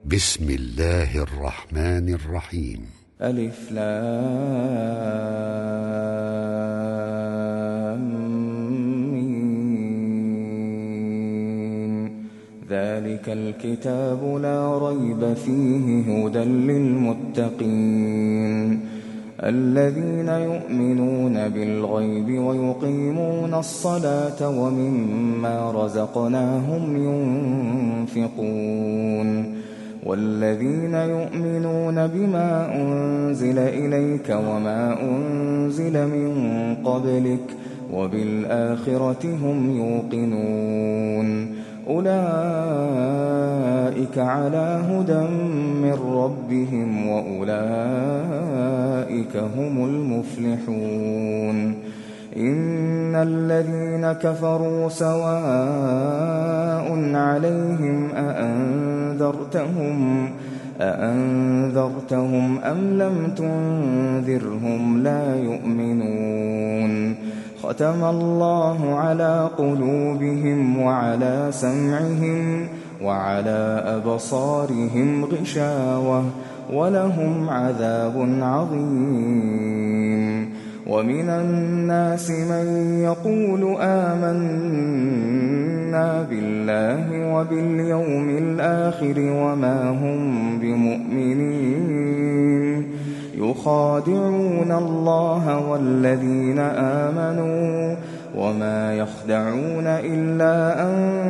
بسم الله الرحمن الرحيم. ألف لام ميم. ذلك الكتاب لا ريب فيه هدى للمتقين الذين يؤمنون بالغيب ويقيمون الصلاة ومما رزقناهم ينفقون والذين يؤمنون بما أنزل إليك وما أنزل من قبلك وبالآخرة هم يوقنون أولئك على هدى من ربهم وأولئك هم المفلحون إن الذين كفروا سواء عليهم أأنذرتهم أم لم تنذرهم لا يؤمنون ختم الله على قلوبهم وعلى سمعهم وعلى أبصارهم غشاوة ولهم عذاب عظيم ومن الناس من يقول آمنا بالله وباليوم الآخر وما هم بمؤمنين يخادعون الله والذين آمنوا وما يخدعون إلا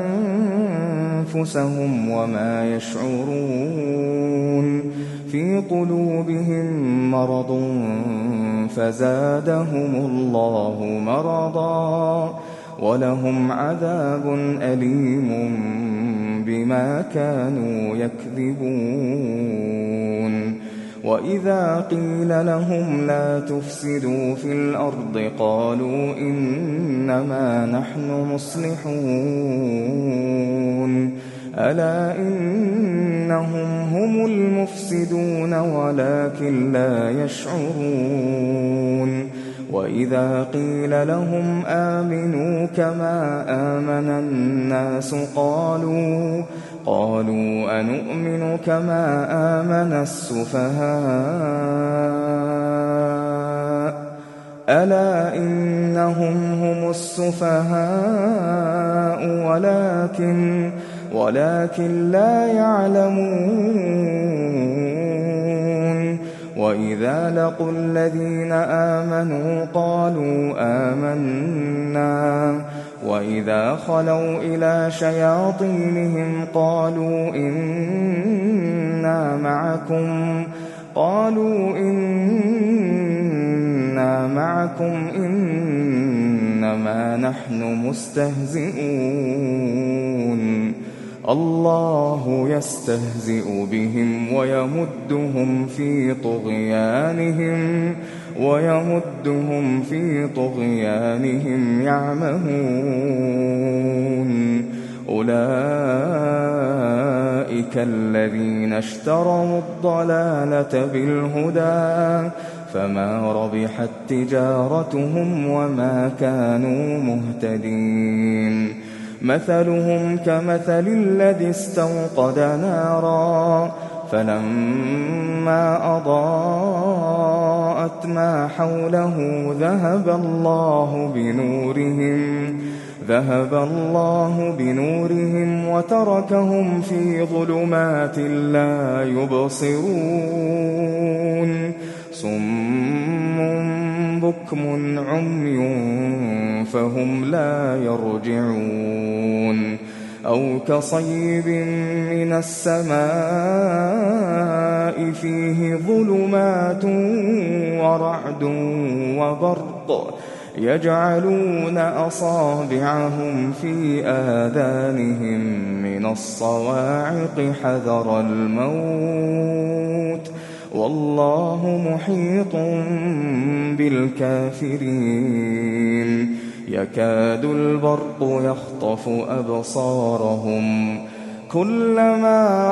أنفسهم وما يشعرون في قلوبهم مرض فزادهم الله مرضا ولهم عذاب أليم بما كانوا يكذبون وإذا قيل لهم لا تفسدوا في الأرض قالوا إنما نحن مصلحون ألا إنهم هم المفسدون ولكن لا يشعرون وإذا قيل لهم آمنوا كما آمن الناس قالوا أنؤمن كما آمن السفهاء ألا إنهم هم السفهاء ولكن لا يعلمون وإذا لقوا الذين آمنوا قالوا آمنا وإذا خلوا إلى شياطينهم قالوا إنا معكم إنما نحن مستهزئون الله يستهزئ بهم ويمدهم في طغيانهم يعمهون أولئك الذين اشتروا الضلالة بالهدى فما ربحت تجارتهم وما كانوا مهتدين مثلهم كمثل الذي استوقد نارا فلما أضاءت ما حوله ذهب الله بنورهم وتركهم في ظلمات لا يبصرون صم بكم عمي فهم لا يرجعون أو كصيب من السماء فيه ظلمات ورعد وبرق يجعلون أصابعهم في آذانهم من الصواعق حذر الموت والله محيط بالكافرين يكاد البرق يخطف أبصارهم كلما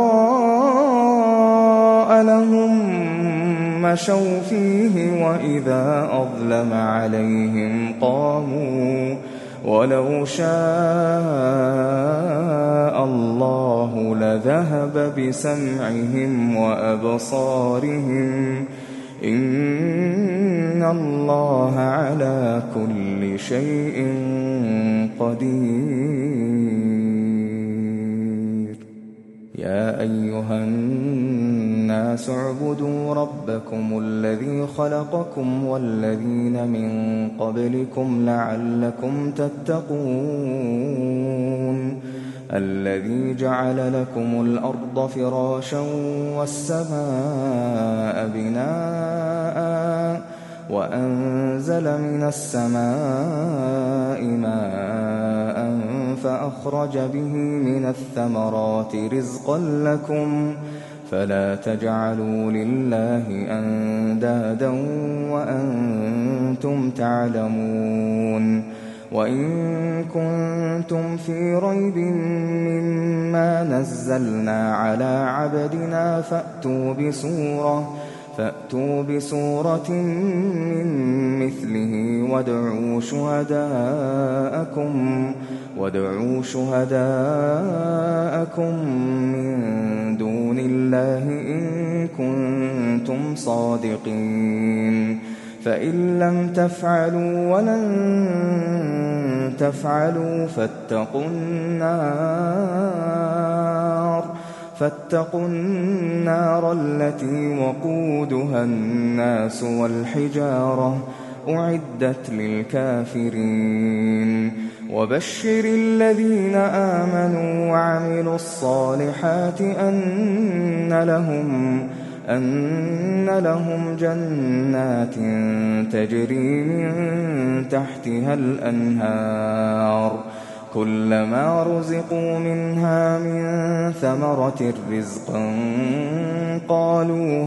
أضاء لهم مشوا فيه وإذا أظلم عليهم ولو شاء الله لذهب بسمعهم وأبصارهم إن الله على كل شيء قدير. يا أيها الناس اعبدوا ربكم الذي خلقكم والذين من قبلكم لعلكم تتقون الذي جعل لكم الأرض فراشا والسماء بناء وأنزل من السماء ماء فأخرج به من الثمرات رزقا لكم فلا تجعلوا لله أندادا وأنتم تعلمون. وإن كنتم في ريب مما نزلنا على عبدنا فأتوا بسورة من مثله وادعوا شهداءكم من دون الله إن كنتم صادقين. فإن لم تفعلوا ولن تفعلوا فاتقوا النار التي وقودها الناس والحجارة أعدت للكافرين. وبشر الذين آمنوا وعملوا الصالحات أن لهم جنات تجري من تحتها الأنهار كلما رزقوا منها من ثمرة رزقا قالوا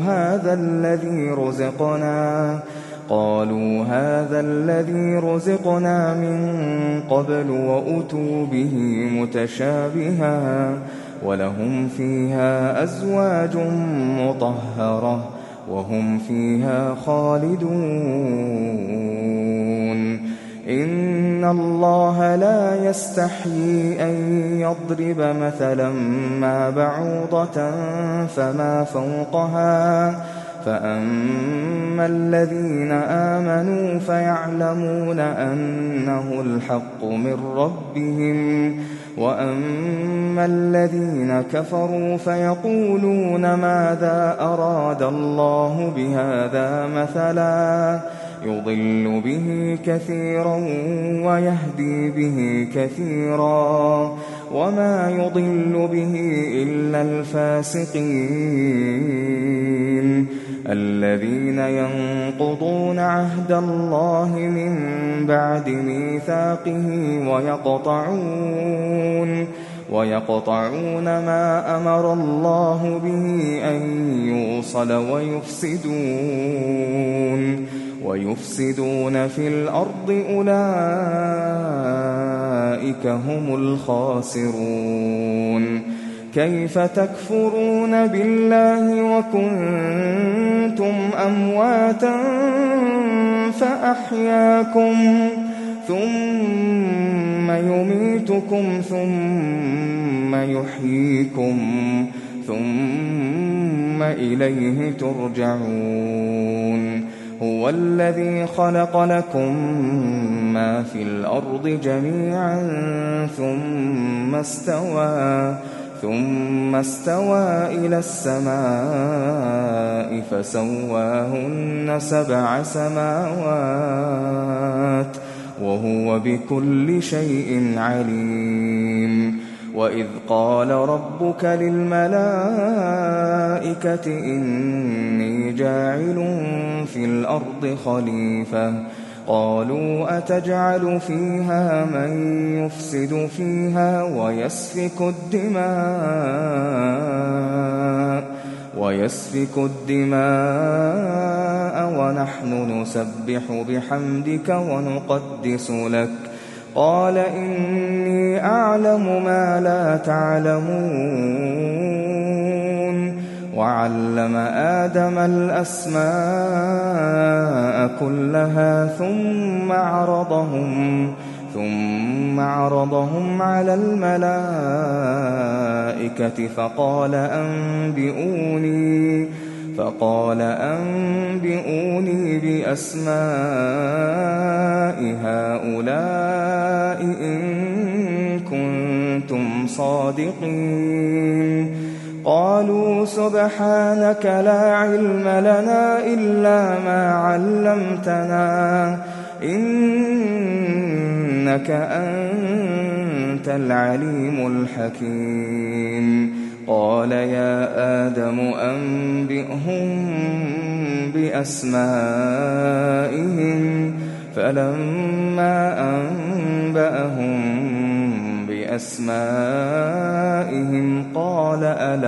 هذا الذي رزقنا من قبل وأتوا به متشابها ولهم فيها أزواج مطهرة وهم فيها خالدون. إن الله لا يستحيي أن يضرب مثلا ما بعوضة فما فوقها فأما الذين آمنوا فيعلمون أنه الحق من ربهم وأما الذين كفروا فيقولون ماذا أراد الله بهذا مثلا يضل به كثيرا ويهدي به كثيرا وما يضل به إلا الفاسقين الذين ينقضون عهد الله من بعد ميثاقه ويقطعون ما أمر الله به أن يوصل ويفسدون في الأرض أولئك هم الخاسرون. كيف تكفرون بالله وكنتم أمواتا فأحياكم ثم يميتكم ثم يحييكم ثم إليه ترجعون. هو الذي خلق لكم ما في الأرض جميعا ثم استوى إلى السماء فسواهن 7 سماوات وهو بكل شيء عليم. وإذ قال ربك للملائكة إني جاعل في الأرض خليفة قالوا أتجعل فيها من يفسد فيها ويسفك الدماء ونحن نسبح بحمدك ونقدس لك قال إني أعلم ما لا تعلمون. وعلم آدم ثم عرضهم على الملائكة فقال أنبئوني بأسماء هؤلاء إن كنتم صادقين. قالوا سبحانك لا علم لنا إلا ما علمتنا إنك أنت العليم الحكيم. قال يا آدم أنبئهم بأسمائهم. فلما أنبأهم بأسمائهم قال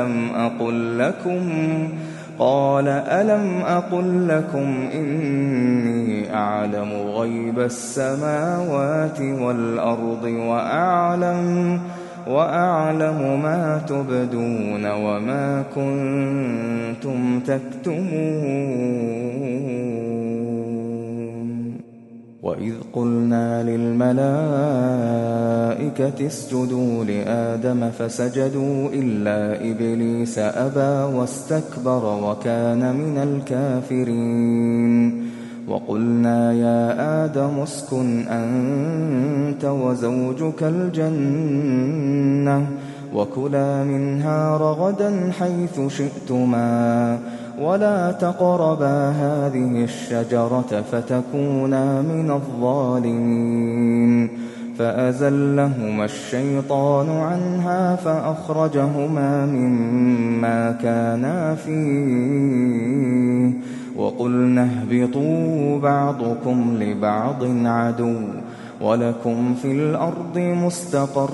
ألم أقل لكم إني أعلم غيب السماوات والأرض وأعلم ما تبدون وما كنتم تكتمون. وإذ قلنا للملائكة اسجدوا لآدم فسجدوا إلا إبليس أبى واستكبر وكان من الكافرين. وقلنا يا آدم اسكن أنت وزوجك الجنة وكلا منها رغدا حيث شئتما ولا تقربا هذه الشجرة فتكونا من الظالمين. فأزلهما الشيطان عنها فأخرجهما مما كانا فيه وقلنا اهبطوا بعضكم لبعض عدو ولكم في الأرض مستقر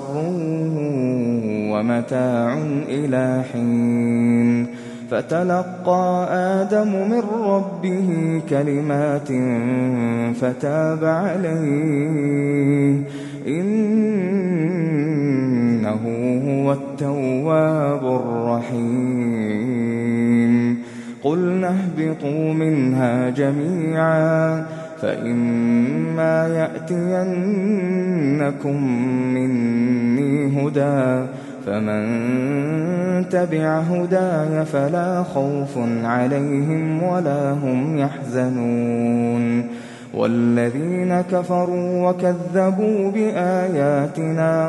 ومتاع إلى حين. فتلقى آدم من ربه كلمات فتاب عليه إنه هو التواب الرحيم. قلنا اهبطوا منها جميعا فإما يأتينكم مني هدى فمن تبع هداي فلا خوف عليهم ولا هم يحزنون. والذين كفروا وكذبوا بآياتنا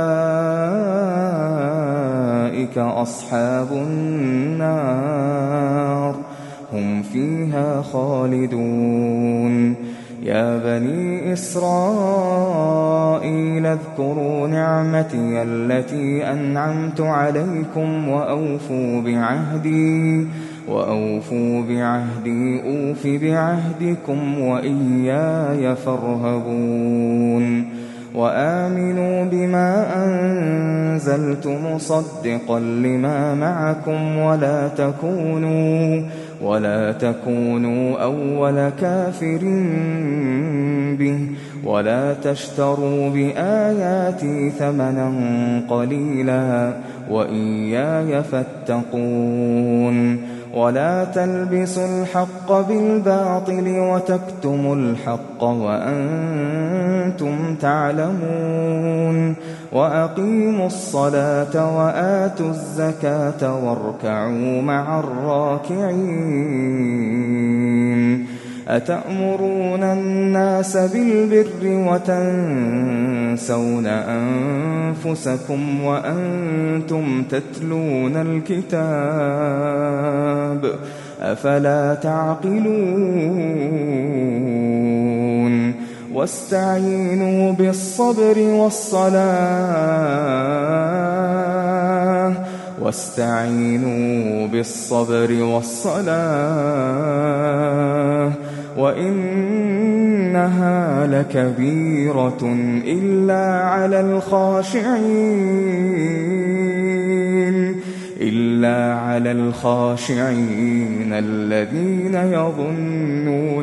أولئك أصحاب النار هم فيها خالدون. يا بني إسرائيل اذكروا نعمتي التي أنعمت عليكم وأوفوا بعهدي أوف بعهدكم وإياي فارهبون. وآمنوا بما أنزلت مصدقا لما معكم ولا تكونوا أول كافر به ولا تشتروا بآياتي ثمنا قليلا وإياي فاتقون. ولا تلبسوا الحق بالباطل وتكتموا الحق وأنتم تعلمون. وأقيموا الصلاة وآتوا الزكاة واركعوا مع الراكعين. أتأمرون الناس بالبر وتنسون أنفسكم وأنتم تتلون الكتاب أفلا تعقلون. واستعينوا بالصبر والصلاة وإنها لكبيرة إلا على الخاشعين الذين يظنون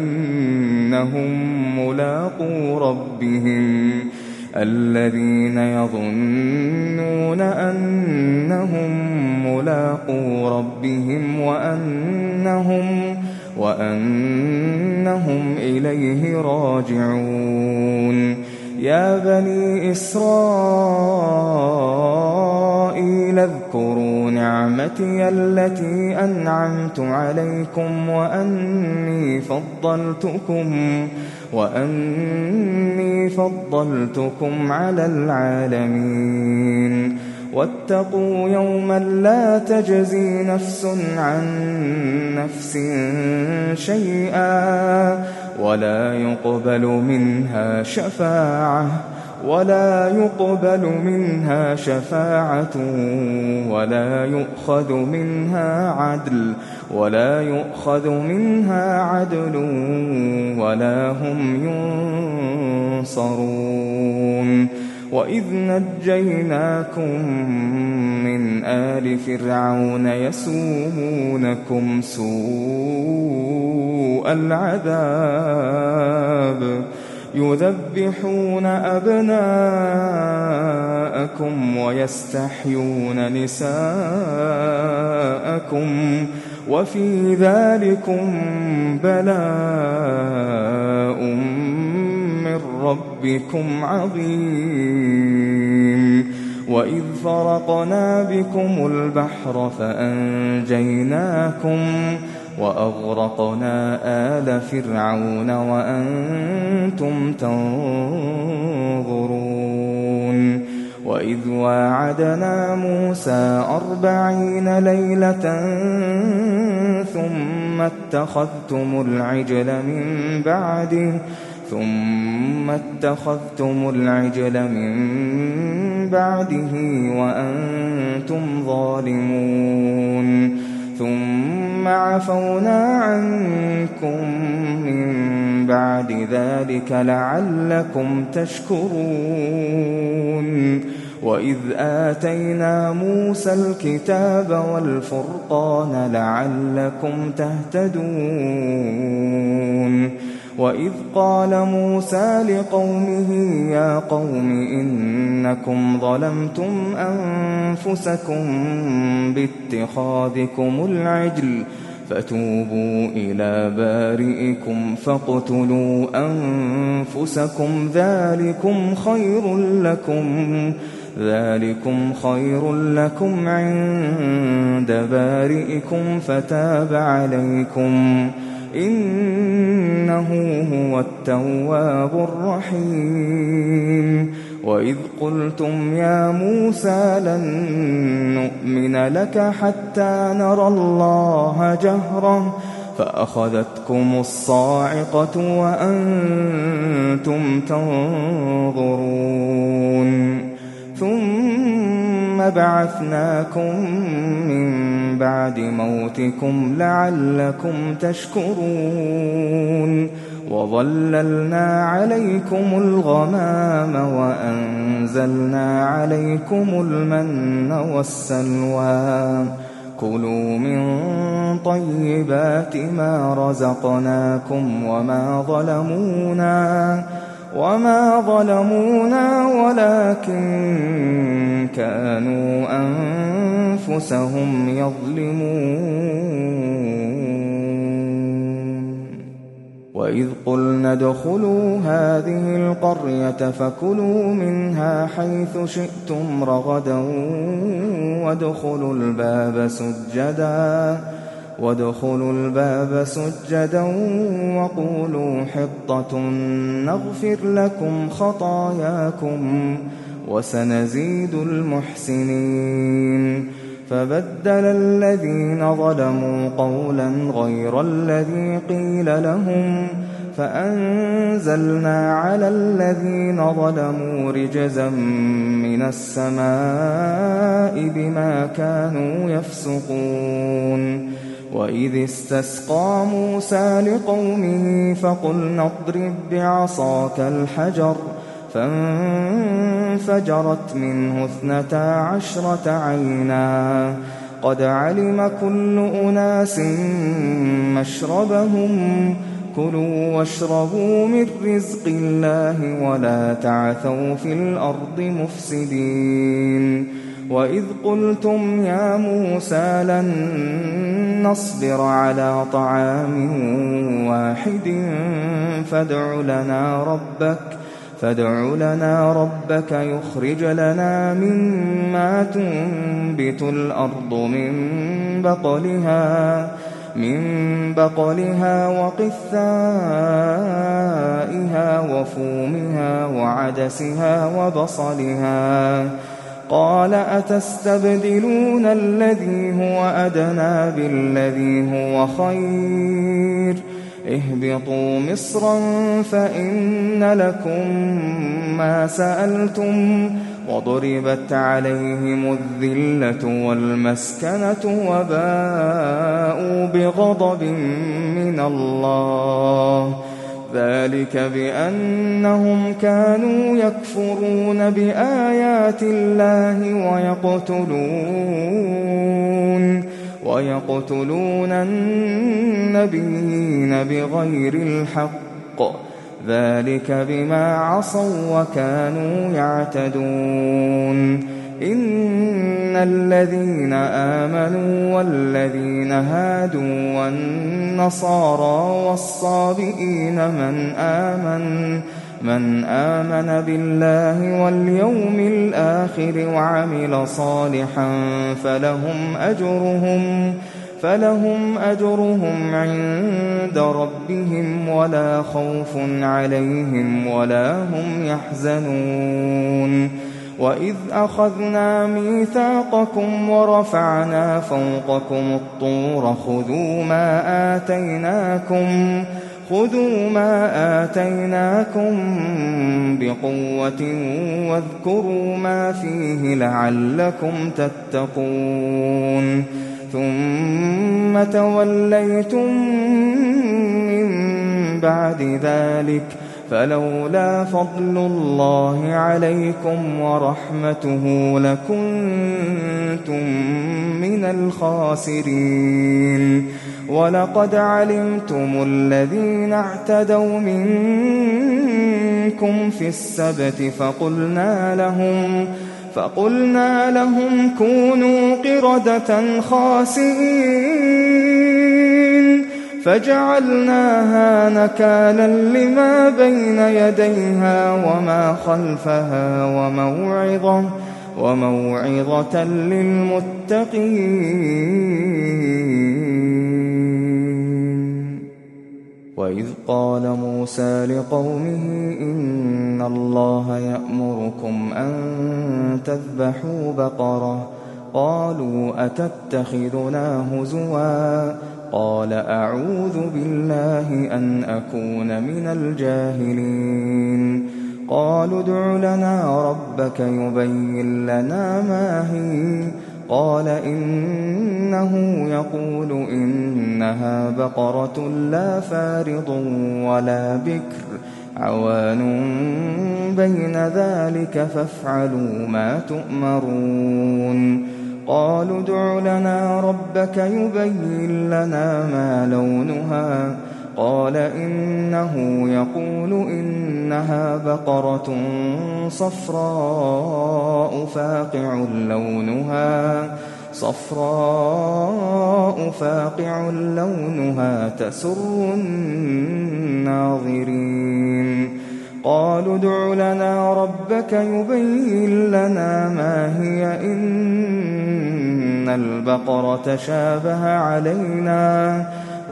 أنهم ملاقو ربهم وأنهم إليه راجعون. يا بني إسرائيل اذكروا نعمتي التي أنعمت عليكم وأني فضلتكم على العالمين واتقوا يوما لا تجزي نفس عن نفس شيئا ولا يقبل منها شفاعة ولا يؤخذ منها عدل ولا هم ينصرون وإذ نجيناكم من آل فرعون يسومونكم سوء العذاب يذبحون أبناءكم ويستحيون نساءكم وفي ذلكم بلاء من ربكم عظيم وإذ فرقنا بكم البحر فأنجيناكم وأغرقنا آل فرعون وأنتم تنظرون وإذ واعدنا موسى 40 ليلة ثم اتخذتم العجل من بعده وأنتم ظالمون ثم عفونا عنكم من بعد ذلك لعلكم تشكرون وإذ آتينا موسى الكتاب والفرقان لعلكم تهتدون وإذ قال موسى لقومه يا قوم إنكم ظلمتم أنفسكم باتخاذكم العجل فتوبوا إلى بارئكم فاقتلوا أنفسكم ذلكم خير لكم عند بارئكم فتاب عليكم إنه هو التواب الرحيم وإذ قلتم يا موسى لن نؤمن لك حتى نرى الله جهرة فأخذتكم الصاعقة وأنتم تنظرون ثم بعثناكم من بعد موتكم لعلكم تشكرون وظللنا عليكم الغمام وأنزلنا عليكم المن والسلوى كلوا من طيبات ما رزقناكم وما ظلمونا ولكن كانوا أنفسهم يظلمون وإذ قلنا ادخلوا هذه القرية فكلوا منها حيث شئتم رغدا وادخلوا الباب سجدا وقولوا حطة نغفر لكم خطاياكم وسنزيد المحسنين فبدل الذين ظلموا قولا غير الذي قيل لهم فأنزلنا على الذين ظلموا رجزا من السماء بما كانوا يفسقون وإذ استسقى موسى لقومه فقلنا اضرب بعصاك الحجر فانفجرت منه 12 عينا قد علم كل أناس مشربهم كلوا واشربوا من رزق الله ولا تعثوا في الأرض مفسدين وإذ قلتم يا موسى لن نصبر على طعام واحد فادع لنا ربك يخرج لنا مما تنبت الأرض من بقلها وقثائها وفومها وعدسها وبصلها. قال أتستبدلون الذي هو أدنى بالذي هو خير اهبطوا مصرا فإن لكم ما سألتم وضربت عليهم الذلة والمسكنة وباءوا بغضب من الله ذلك بأنهم كانوا يكفرون بآيات الله ويقتلون النبيين بغير الحق ذلك بما عصوا وكانوا يعتدون. إن الذين آمنوا والذين هادوا والنصارى والصابئين من آمن بالله واليوم الآخر وعمل صالحا فلهم أجرهم عند ربهم ولا خوف عليهم ولا هم يحزنون. وإذ أخذنا ميثاقكم ورفعنا فوقكم الطور خذوا ما آتيناكم بقوة واذكروا ما فيه لعلكم تتقون. ثم توليتم من بعد ذلك فلولا فضل الله عليكم ورحمته لكنتم من الخاسرين. ولقد علمتم الذين اعتدوا منكم في السبت فقلنا لهم كونوا قردة خاسئين فجعلناها نكالا لما بين يديها وما خلفها وموعظة للمتقين. وإذ قال موسى لقومه إن الله يأمركم أن تذبحوا بقرة قالوا أتتخذنا هزوا قال أعوذ بالله أن أكون من الجاهلين. قالوا ادع لنا ربك يبين لنا ما هي قال إنه يقول إنها بقرة لا فارض ولا بكر عوان بين ذلك فافعلوا ما تؤمرون. قالوا ادع لنا ربك يبين لنا ما لونها قال إنه يقول إنها بقرة صفراء فاقع لونها تسر الناظرين. قالوا ادع لنا ربك يبين لنا ما هي إن البقرة شابه علينا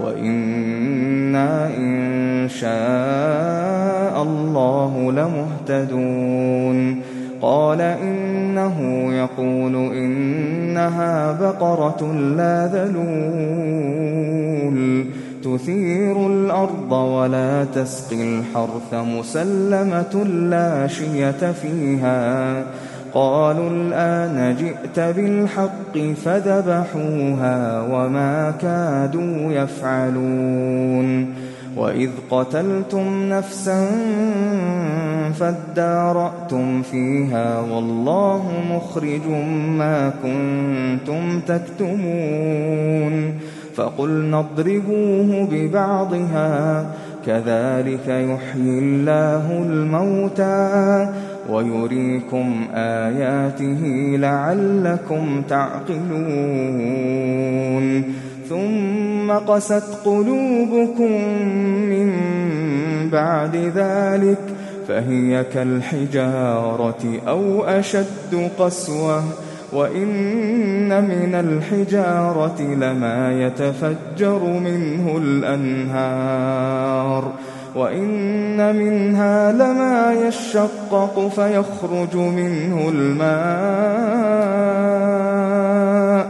وإنا إن شاء الله لمهتدون. قال إنه يقول إنها بقرة لا ذلول تثير الأرض ولا تسقي الحرث مسلمة لا شية فيها. قالوا الآن جئت بالحق فذبحوها وما كادوا يفعلون. وإذ قتلتم نفسا فادارأتم فيها والله مخرج ما كنتم تكتمون. فقلنا اضربوه ببعضها كذلك يحيي الله الموتى ويريكم آياته لعلكم تعقلون. ثم قست قلوبكم من بعد ذلك فهي كالحجارة أو أشد قسوة وإن من الحجارة لما يتفجر منه الأنهار وإن منها لما يشقق فيخرج منه الماء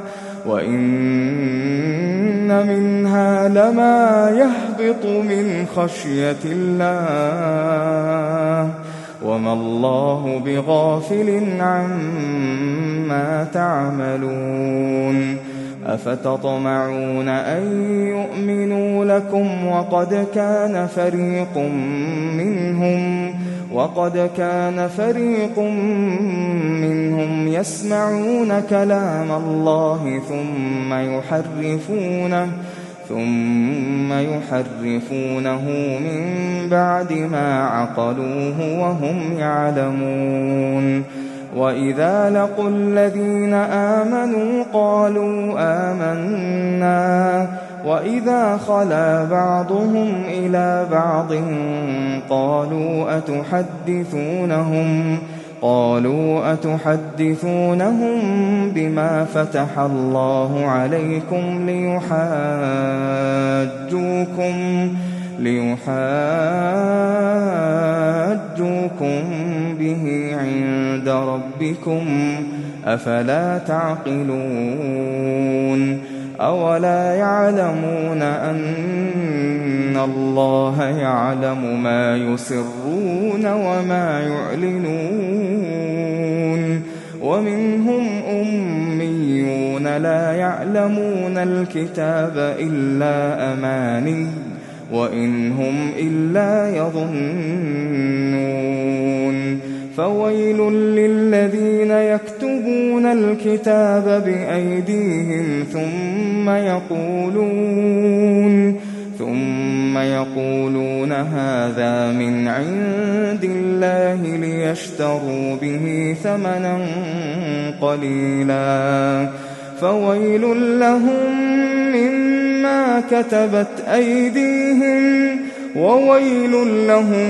وإن منها لما يهبط من خشية الله وما الله بغافل عما تعملون أفتطمعون أن يؤمنوا لكم وقد كان فريق منهم يسمعون كلام الله ثم يحرفونه من بعد ما عقلوه وهم يعلمون وإذا لقوا الذين آمنوا قالوا آمنا وإذا خلا بعضهم إلى بعض قالوا أتحدثونهم بما فتح الله عليكم ليحاجوكم به عند ربكم أفلا تعقلون أولا يعلمون أن الله يعلم ما يسرون وما يعلنون ومنهم أميون لا يعلمون الكتاب إلا أماني وإن هم إلا يظنون فويل للذين يكتبون الكتاب بأيديهم ثم يقولون هذا من عند الله ليشتروا به ثمنا قليلا فويل لهم مما كتبت أيديهم وويل لهم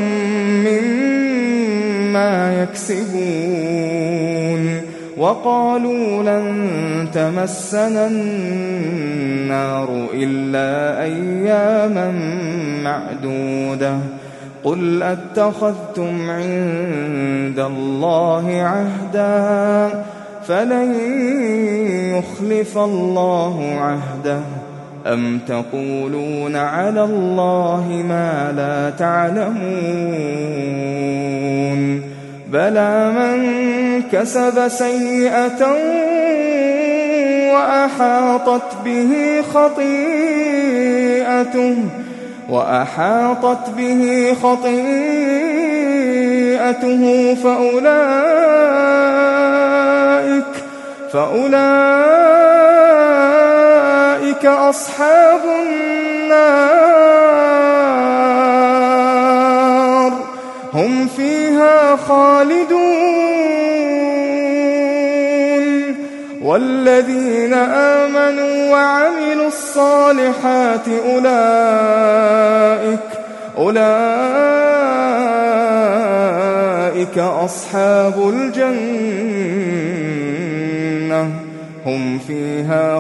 مما يكسبون وقالوا لن تمسنا النار إلا أياما معدودة قل أتخذتم عند الله عهدا فلن يخلف الله عهده أم تقولون على الله ما لا تعلمون بلى من كسب سيئة وأحاطت به خطيئته فأولئك أصحاب النار هم فيها خالدون والذين آمنوا وعملوا الصالحات أولئك أصحاب الجنة هم فيها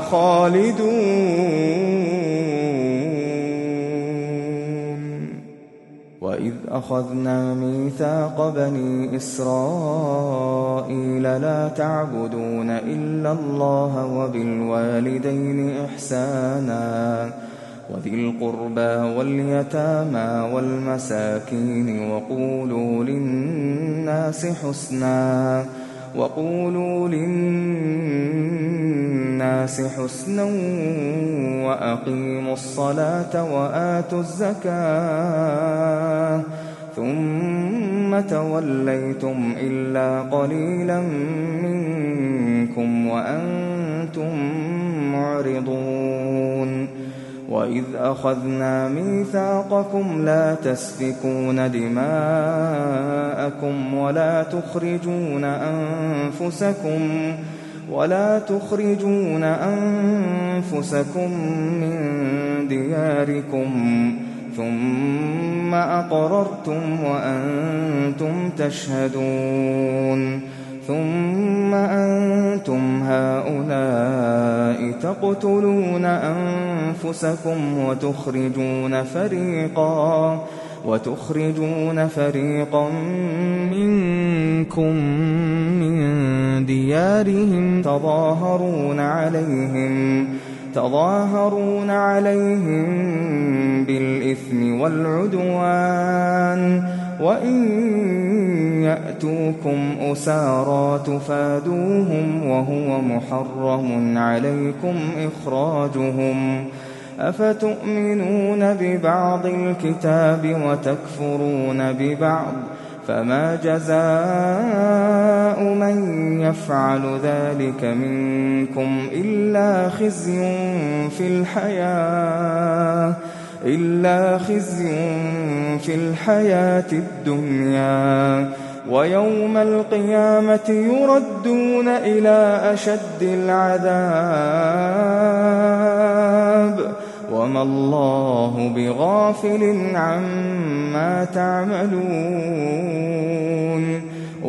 خالدون وإذ أخذنا ميثاق بني إسرائيل لا تعبدون إلا الله وبالوالدين إحسانا وذي القربى واليتامى والمساكين وقولوا للناس حسنا وأقيموا الصلاة وآتوا الزكاة ثم توليتم إلا قليلا منكم وأنتم معرضون وإذ أخذنا ميثاقكم لا تسفكون دماءكم ولا تخرجون أنفسكم من ثم أقررتم وأنتم تشهدون ثم أنتم هؤلاء تقتلون أنفسكم وتخرجون فريقا منكم من ديارهم تظاهرون عليهم بالإثم والعدوان وإن يأتوكم أسارى تفادوهم وهو محرم عليكم إخراجهم أفتؤمنون ببعض الكتاب وتكفرون ببعض فما جزاء من يفعل ذلك منكم إلا خزي في الحياة الدنيا ويوم القيامة يردون إلى أشد العذاب وما الله بغافل عما تعملون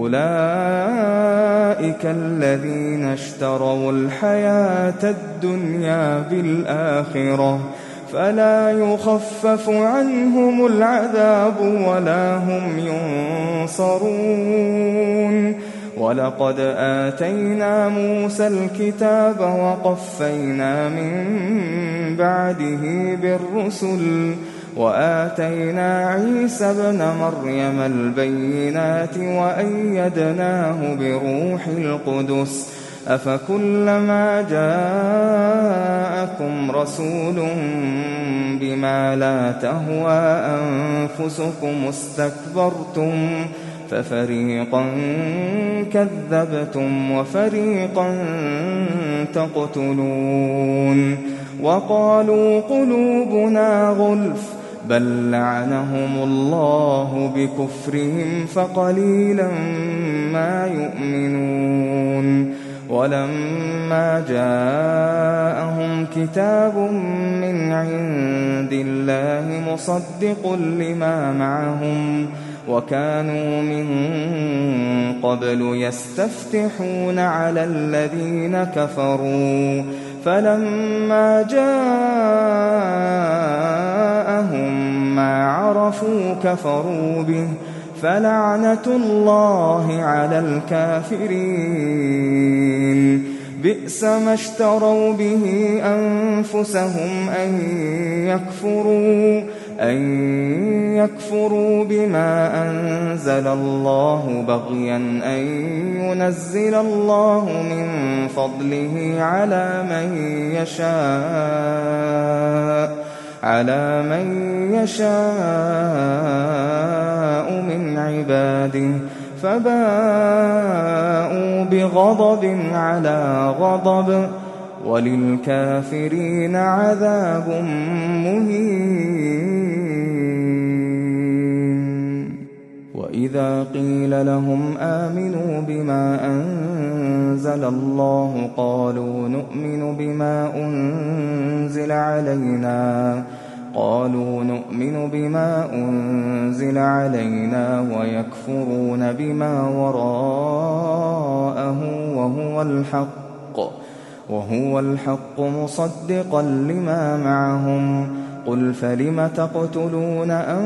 أولئك الذين اشتروا الحياة الدنيا بالآخرة فلا يخفف عنهم العذاب ولا هم ينصرون ولقد آتينا موسى الكتاب وقفينا من بعده بالرسل وآتينا عيسى ابن مريم البينات وأيدناه بروح القدس أفكلما جاءكم رسول بما لا تهوى أنفسكم استكبرتم ففريقا كذبتم وفريقا تقتلون وقالوا قلوبنا غلف بل لعنهم الله بكفرهم فقليلا ما يؤمنون ولما جاءهم كتاب من عند الله مصدق لما معهم وكانوا من قبل يستفتحون على الذين كفروا فلما جاءهم ما عرفوا كفروا به فلعنة الله على الكافرين بئس ما اشتروا به أنفسهم أن يكفروا بما أنزل الله بغيا أن ينزل الله من فضله على من يشاء من عباده فباءوا بغضب على غضب وللكافرين عذاب مهين وإذا قيل لهم آمنوا بما أنزل الله قالوا نؤمن بما أنزل علينا ويكفرون بما وراءه وهو الحق مصدقا لما معهم قل فلم تقتلون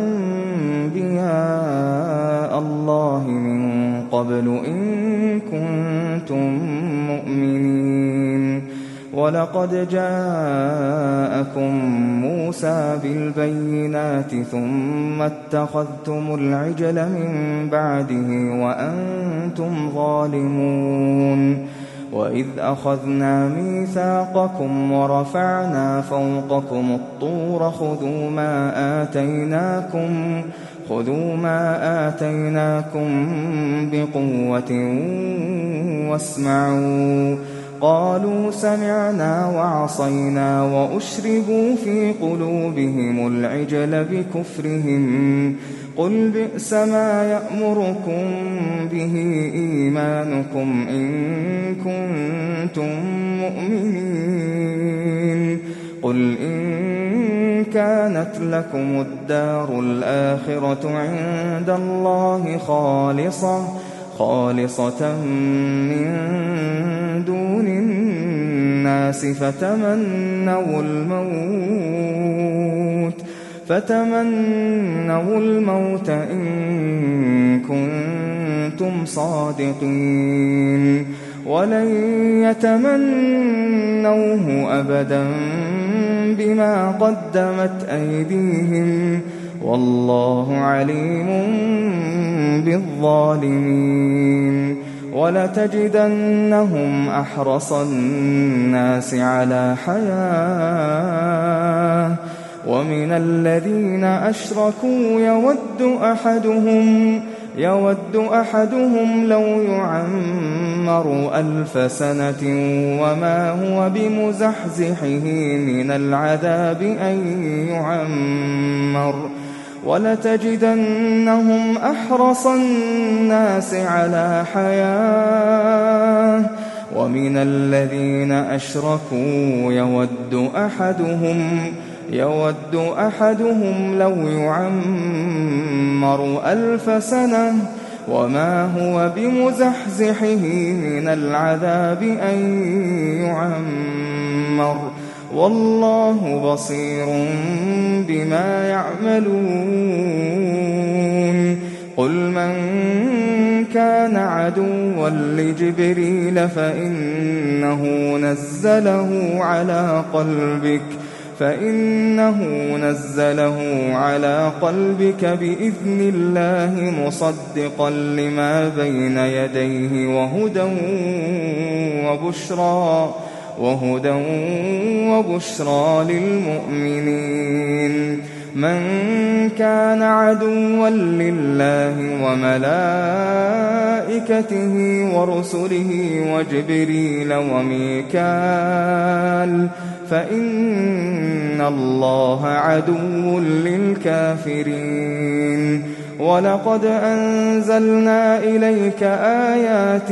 أنبياء الله من قبل إن كنتم مؤمنين ولقد جاءكم موسى بالبينات ثم اتخذتم العجل من بعده وأنتم ظالمون وإذ أخذنا ميثاقكم ورفعنا فوقكم الطور خذوا ما آتيناكم بقوة واسمعوا قالوا سمعنا وعصينا وأشربوا في قلوبهم العجل بكفرهم قل بئس ما يأمركم به إيمانكم إن كنتم مؤمنين قل إن كانت لكم الدار الآخرة عند الله خالصة من دون الناس فتمنوا الموت إن كنتم صادقين ولن يتمنوه أبدا بما قدمت أيديهم والله عليم بالظالمين ولتجدنهم أحرص الناس على حياة ومن الذين أشركوا يود أحدهم لو يعمر 1000 سنة وما هو بمزحزحه من العذاب أن يعمر ولتجدنهم أحرص الناس على حياة ومن الذين أشركوا يود أحدهم لو يعمر 1000 سنة وما هو بمزحزحه من العذاب أن يعمر والله بصير بما يعملون قل من كان عدوا لجبريل فإنه نزله على قلبك بإذن الله مصدقا لما بين يديه وهدى وبشرى للمؤمنين من كان عدوا لله وملائكته ورسله وجبريل وميكال فإن الله عدو للكافرين ولقد أنزلنا إليك آيات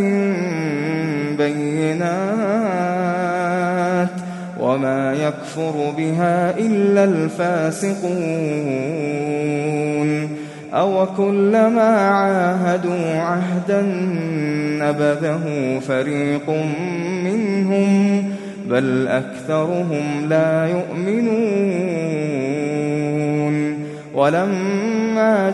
بينات وما يكفر بها إلا الفاسقون أو كلما عاهدوا عهدا نبذه فريق منهم بل أكثرهم لا يؤمنون ولما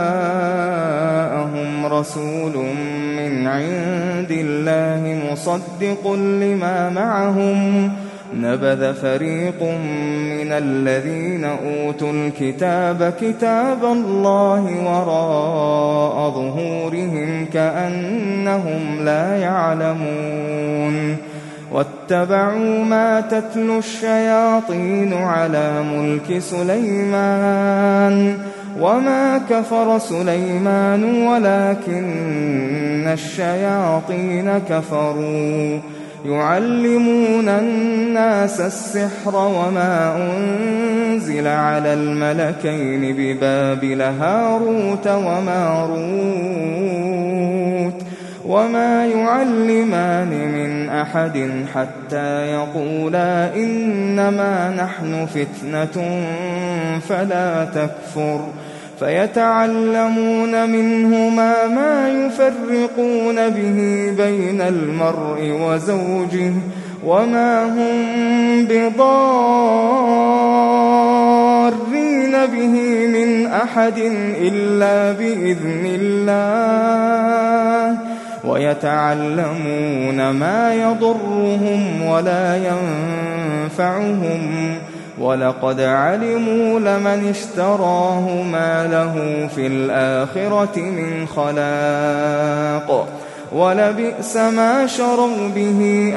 جاءهم رسول من عند الله مصدق لما معهم نبذ فريق من الذين أوتوا الكتاب كتاب الله وراء ظهورهم كأنهم لا يعلمون واتبعوا ما تتلو الشياطين على ملك سليمان وما كفر سليمان ولكن الشياطين كفروا يعلمون الناس السحر وما أنزل على الملكين ببابل هاروت وماروت وما يعلمان من أحد حتى يقولا إنما نحن فتنة فلا تكفر فيتعلمون منهما ما يفرقون به بين المرء وزوجه وما هم بضارين به من أحد إلا بإذن الله ويتعلمون ما يضرهم ولا ينفعهم ولقد علموا لمن اشتراه ما له في الآخرة من خلاق ولبئس ما شروا به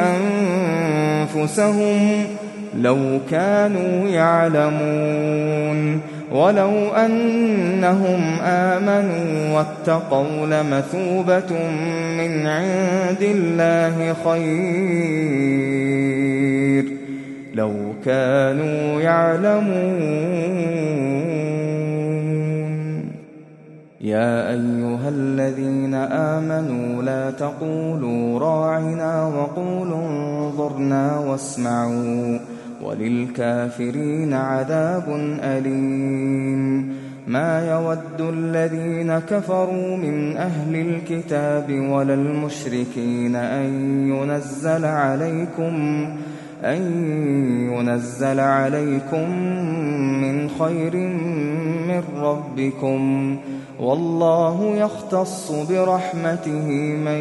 أنفسهم لو كانوا يعلمون ولو أنهم آمنوا واتقوا لمثوبة من عند الله خير لو كانوا يعلمون يا أيها الذين آمنوا لا تقولوا راعنا وقولوا انظرنا وَلِلْكَافِرِينَ عَذَابٌ أَلِيمٌ مَا يَوَدُّ الَّذِينَ كَفَرُوا مِنْ أَهْلِ الْكِتَابِ وَلَا الْمُشْرِكِينَ أَن يُنَزَّلَ عَلَيْكُم مِّنْ خَيْرٍ مِّن رَّبِّكُمْ ۗ وَاللَّهُ يَخْتَصُّ بِرَحْمَتِهِ مَن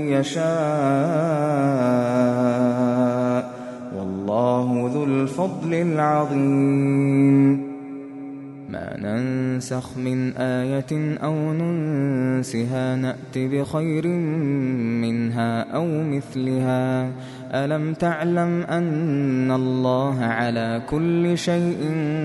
يَشَاءُ ۗ وَاللَّهُ ذُو الْفَضْلِ الْعَظِيمِ مَا نَنسَخْ مِنْ آيَةٍ أَوْ نُنسِهَا نَأْتِ بِخَيْرٍ مِنْهَا أَوْ مِثْلِهَا ۗ أَلَمْ تَعْلَمْ أَنَّ اللَّهَ عَلَى كُلِّ شَيْءٍ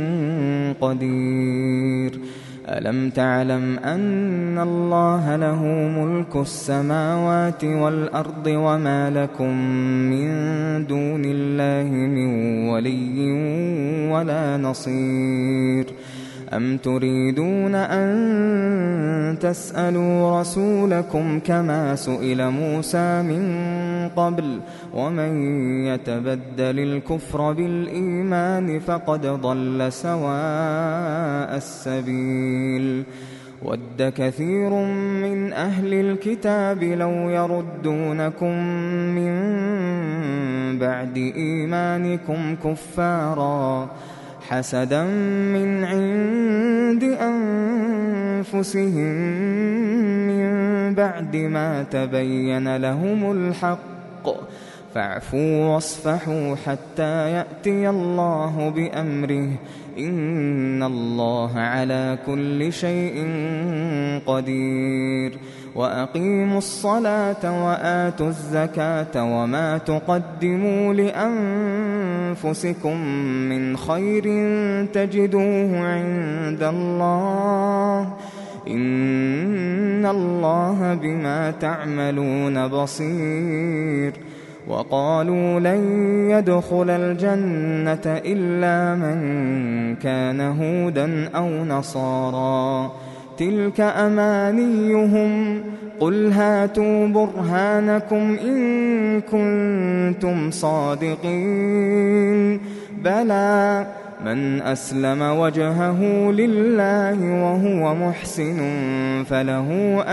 قَدِيرٌ أَلَمْ تَعْلَمْ أَنَّ اللَّهَ لَهُ مُلْكُ السَّمَاوَاتِ وَالْأَرْضِ وَمَا لَكُم مِّن دُونِ اللَّهِ مِن وَلِيٍّ وَلَا نَصِيرٍ أَمْ تُرِيدُونَ أَن تَسْأَلُوا رَسُولَكُمْ كَمَا سُئِلَ مُوسَىٰ مِن قَبْلُ ۗ وَمَن يَتَبَدَّلِ الْكُفْرَ بِالْإِيمَانِ فَقَدْ ضَلَّ سَوَاءَ السَّبِيلِ وَدَّ كَثِيرٌ مِّنْ أَهْلِ الْكِتَابِ لَوْ يَرُدُّونَكُم مِّن بَعْدِ إِيمَانِكُمْ كُفَّارًا حَسَدًا مِّنْ عِندِ أَنفُسِهِم مِّن بَعْدِ مَا تَبَيَّنَ لَهُمُ الْحَقُّ ۖ فَاعْفُوا وَاصْفَحُوا حَتَّىٰ يَأْتِيَ اللَّهُ بِأَمْرِهِ ۗ إِنَّ اللَّهَ عَلَىٰ كُلِّ شَيْءٍ قَدِيرٌ وَأَقِيمُوا الصَّلَاةَ وَآتُوا الزَّكَاةَ وَمَا تُقَدِّمُوا لِأَنفُسِكُم مِّنْ خَيْرٍ تَجِدُوهُ عِندَ اللَّهِ ۗ إِنَّ اللَّهَ بِمَا تَعْمَلُونَ بَصِيرٌ وَقَالُوا لَن يَدْخُلَ الْجَنَّةَ إِلَّا مَن كَانَ هُودًا أَوْ نَصَارَىٰ ۗ تِلْكَ أَمَانِيُّهُمْ ۖ قُلْ هَاتُوا بُرْهَانَكُمْ إِن كُنتُمْ صَادِقِينَ بَلَىٰ مَنْ أَسْلَمَ وَجْهَهُ لِلَّهِ وَهُوَ مُحْسِنٌ فَلَهُ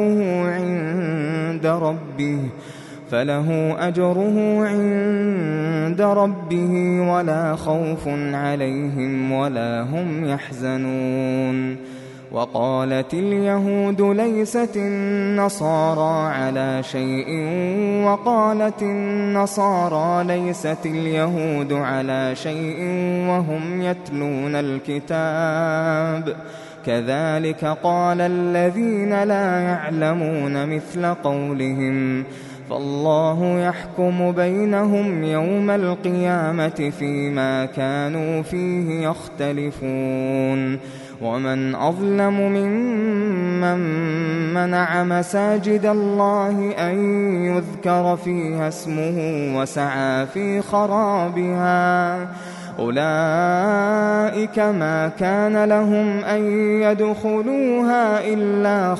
أَجْرُهُ عِندَ رَبِّهِ وَلَا خَوْفٌ عَلَيْهِمْ وَلَا هُمْ يَحْزَنُونَ وَقَالَتِ الْيَهُودُ لَيْسَتِ النَّصَارَىٰ عَلَىٰ شَيْءٍ وَقَالَتِ النَّصَارَىٰ لَيْسَتِ الْيَهُودُ عَلَىٰ شَيْءٍ وَهُمْ يَتْلُونَ الْكِتَابَ كَذَٰلِكَ قَالَ الَّذِينَ لَا يَعْلَمُونَ مِثْلَ قَوْلِهِمْ فَاللَّهُ يَحْكُمُ بَيْنَهُمْ يَوْمَ الْقِيَامَةِ فِيمَا كَانُوا فِيهِ يَخْتَلِفُونَ وَمَنْ أَظْلَمُ مِمَّن مَّنَعَ مَسَاجِدَ اللَّهِ أَن يُذْكَرَ فِيهَا اسْمُهُ وَسَعَىٰ فِي خَرَابِهَا ۚ أُولَٰئِكَ مَا كَانَ لَهُمْ أَن يَدْخُلُوهَا إِلَّا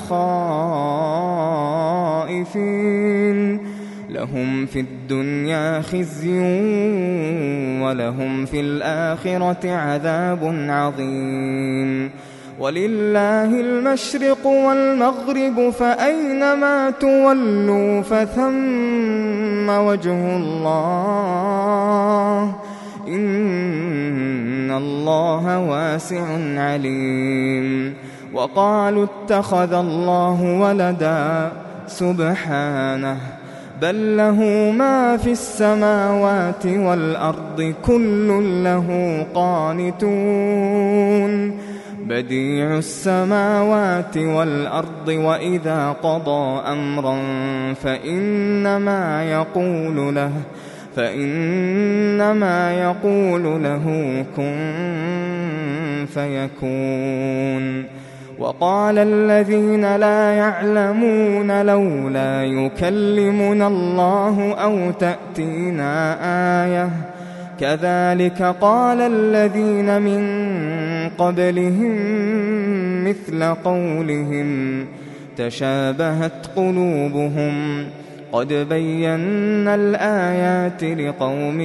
خَائِفِينَ لَهُمْ فِي الدُّنْيَا خِزْيٌ وَلَهُمْ فِي الْآخِرَةِ عَذَابٌ عَظِيمٌ وَلِلَّهِ الْمَشْرِقُ وَالْمَغْرِبُ فَأَيْنَمَا تُوَلُّوا فَثَمَّ وَجْهُ اللَّهِ ۚ إِنَّ اللَّهَ وَاسِعٌ عَلِيمٌ وَقَالُوا اتَّخَذَ اللَّهُ وَلَدًا سُبْحَانَهُ بَل لَّهُ مَا فِي السَّمَاوَاتِ وَالْأَرْضِ كُلٌّ لَّهُ قَانِتُونَ بَدِيعُ السَّمَاوَاتِ وَالْأَرْضِ وَإِذَا قَضَىٰ أَمْرًا فَإِنَّمَا يَقُولُ لَهُ كُن فَيَكُونُ وَقَالَ الَّذِينَ لَا يَعْلَمُونَ لَوْلَا يُكَلِّمُنَا اللَّهُ أَوْ تَأْتِينَا آيَةٌ ۗ كَذَٰلِكَ قَالَ الَّذِينَ مِن قَبْلِهِم مِّثْلَ قَوْلِهِمْ تَشَابَهَتْ قُلُوبُهُمْ قد بينا الآيات لقوم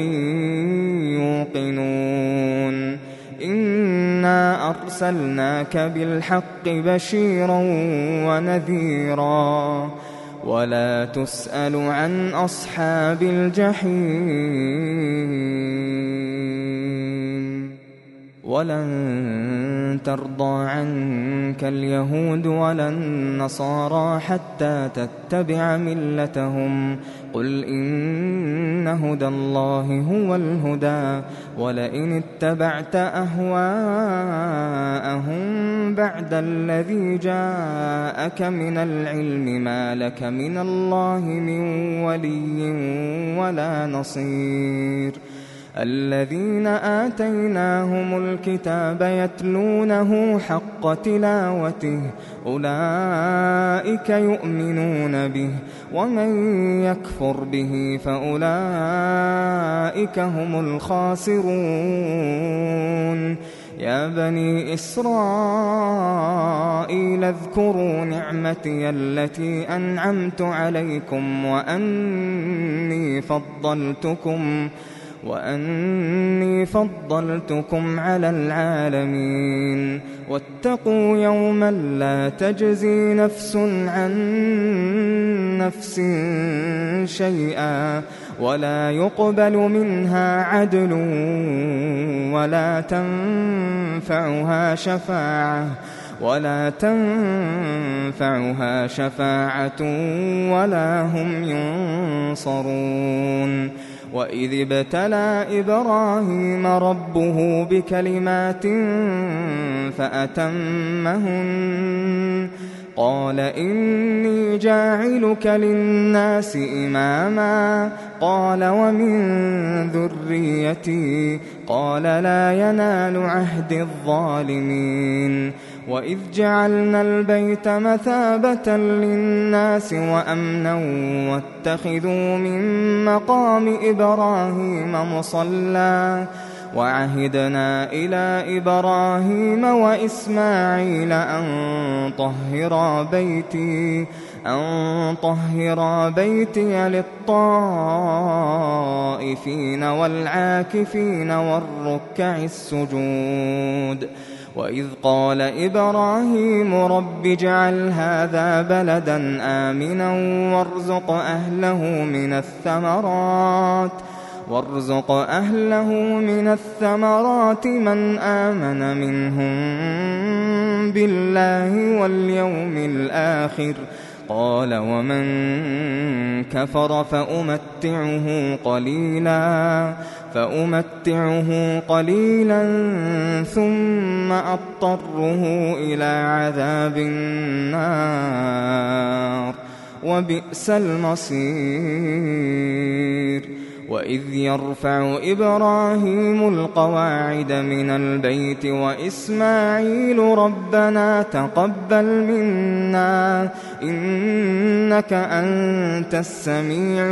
يوقنون إنا أرسلناك بالحق بشيرا ونذيرا ولا تسأل عن أصحاب الجحيم ولن ترضى عنك اليهود ولا النصارى حتى تتبع ملتهم قل إن هدى الله هو الهدى ولئن اتبعت أهواءهم بعد الذي جاءك من العلم ما لك من الله من ولي ولا نصير الذين آتيناهم الكتاب يتلونه حق تلاوته أولئك يؤمنون به ومن يكفر به فأولئك هم الخاسرون يا بني إسرائيل اذكروا نعمتي التي أنعمت عليكم وأني فضلتكم على العالمين واتقوا يوما لا تجزي نفس عن نفس شيئا ولا يقبل منها عدل ولا تنفعها شفاعة ولا هم ينصرون وإذ ابتلى إبراهيم ربه بكلمات فأتمهن قال إني جاعلك للناس إماما قال ومن ذريتي قال لا ينال عهد الظالمين وإذ جعلنا البيت مثابة للناس وأمنا واتخذوا من مقام إبراهيم مصلى وعهدنا إلى إبراهيم وإسماعيل أن طهرا بيتي للطائفين والعاكفين والركع السجود وإذ قال إبراهيم رب اجعل هذا بلدا آمنا وارزق أهله من الثمرات من آمن منهم بالله واليوم الآخر قال ومن كفر فأمتعه قليلا ثم أضطره إلى عذاب النار وبئس المصير وإذ يرفع إبراهيم القواعد من البيت وإسماعيل ربنا تقبل منا إنك أنت السميع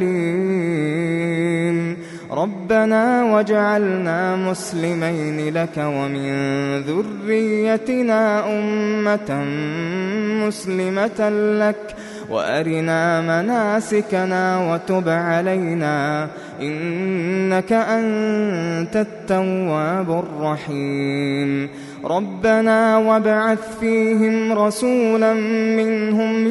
العليم ربنا واجعلنا مسلمين لك ومن ذريتنا أمة مسلمة لك وأرنا مناسكنا وتب علينا إنك أنت التواب الرحيم ربنا وابعث فيهم رسولا منهم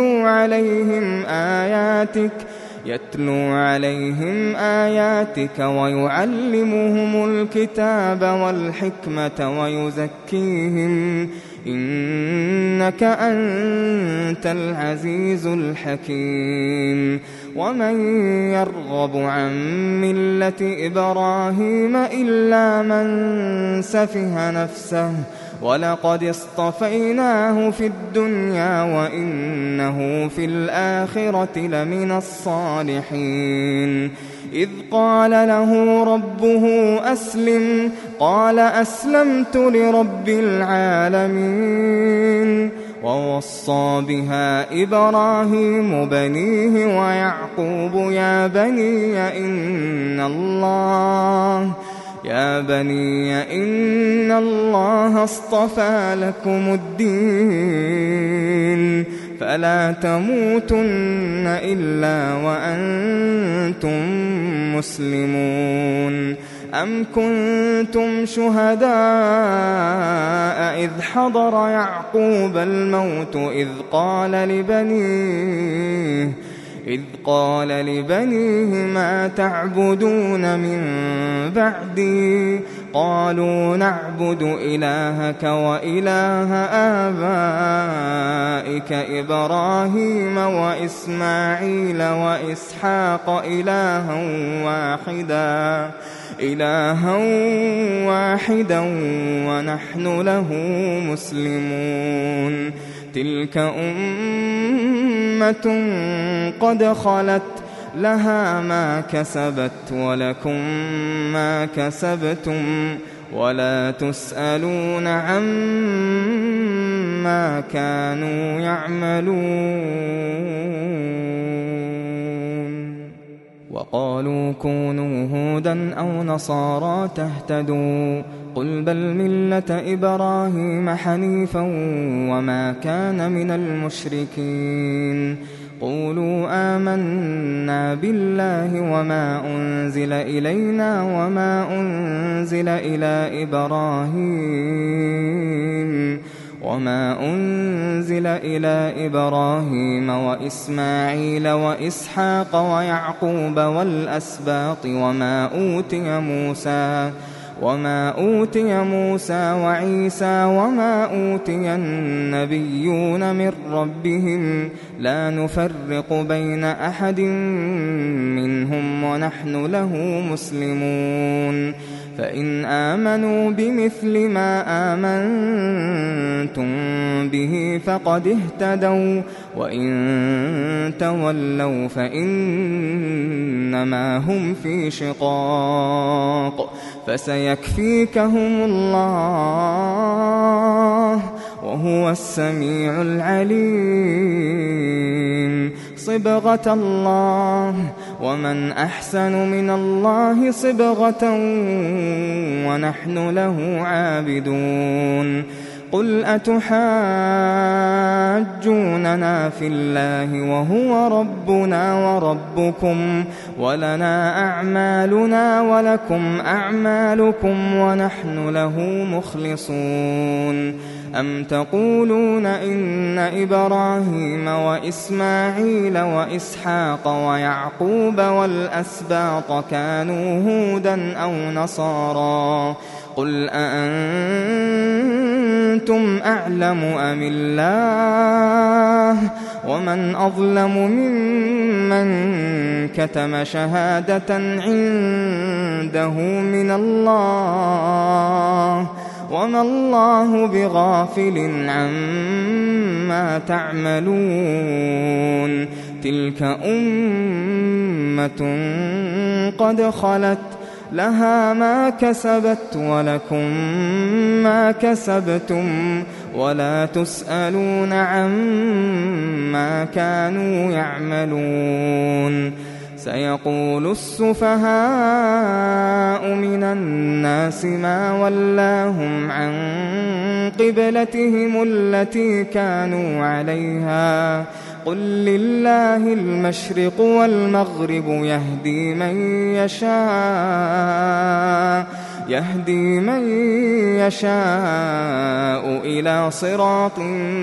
يتلو عليهم آياتك ويعلمهم الكتاب والحكمة ويزكيهم إنك أنت العزيز الحكيم ومن يرغب عن ملة إبراهيم إلا من سفه نفسه ولقد اصطفيناه في الدنيا وإنه في الآخرة لمن الصالحين إذ قال له ربه أسلم قال أسلمت لرب العالمين ووصى بها إبراهيم بنيه ويعقوب يا بني إن الله اصطفى لكم الدين فلا تموتن إلا وأنتم مسلمون. أم كنتم شهداء إذ حضر يعقوب الموت إذ قال لبنيه ما تعبدون من بعدي قالوا نعبد إلهك وإله آبائك إبراهيم وإسماعيل وإسحاق إلها واحدا ونحن له مسلمون. تلك أمة قد خلت لها ما كسبت ولكم ما كسبتم ولا تسألون عما كانوا يعملون. وقالوا كونوا هودا أو نصارى تهتدوا قل بل ملة إبراهيم حنيفا وما كان من المشركين. قولوا آمنا بالله وما أنزل إلينا وما أنزل إلى إبراهيم وإسماعيل وإسحاق ويعقوب والأسباط وما أوتي موسى وعيسى وما أوتي النبيون من ربهم لا نفرق بين أحد منهم ونحن له مسلمون. فإن آمنوا بمثل ما آمنتم به فقد اهتدوا وإن تولوا فإنما هم في شقاق فسيكفيكهم الله وهو السميع العليم. صبغة الله ومن أحسن من الله صبغة ونحن له عابدون. قل أتحاجوننا في الله وهو ربنا وربكم ولنا أعمالنا ولكم أعمالكم ونحن له مخلصون. أم تقولون إن إبراهيم وإسماعيل وإسحاق ويعقوب والأسباط كانوا هودا أو نصارى قل أأنتم أعلم أم الله ومن أظلم ممن كتم شهادة عنده من الله وما الله بغافل عما تعملون. تلك أمة قد خلت لها ما كسبت ولكم ما كسبتم ولا تسألون عما كانوا يعملون. سيقول السفهاء من الناس ما ولاهم عن قبلتهم التي كانوا عليها قل لله المشرق والمغرب يهدي من يشاء إلى صراط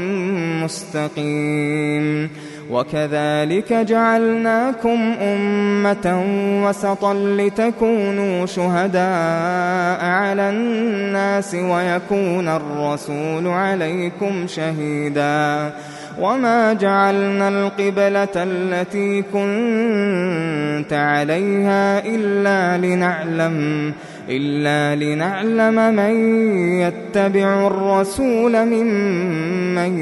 مستقيم. وكذلك جعلناكم أمة وسطا لتكونوا شهداء على الناس ويكون الرسول عليكم شهيدا. وما جعلنا القبلة التي كنت عليها إلا لنعلم من يتبع الرسول ممن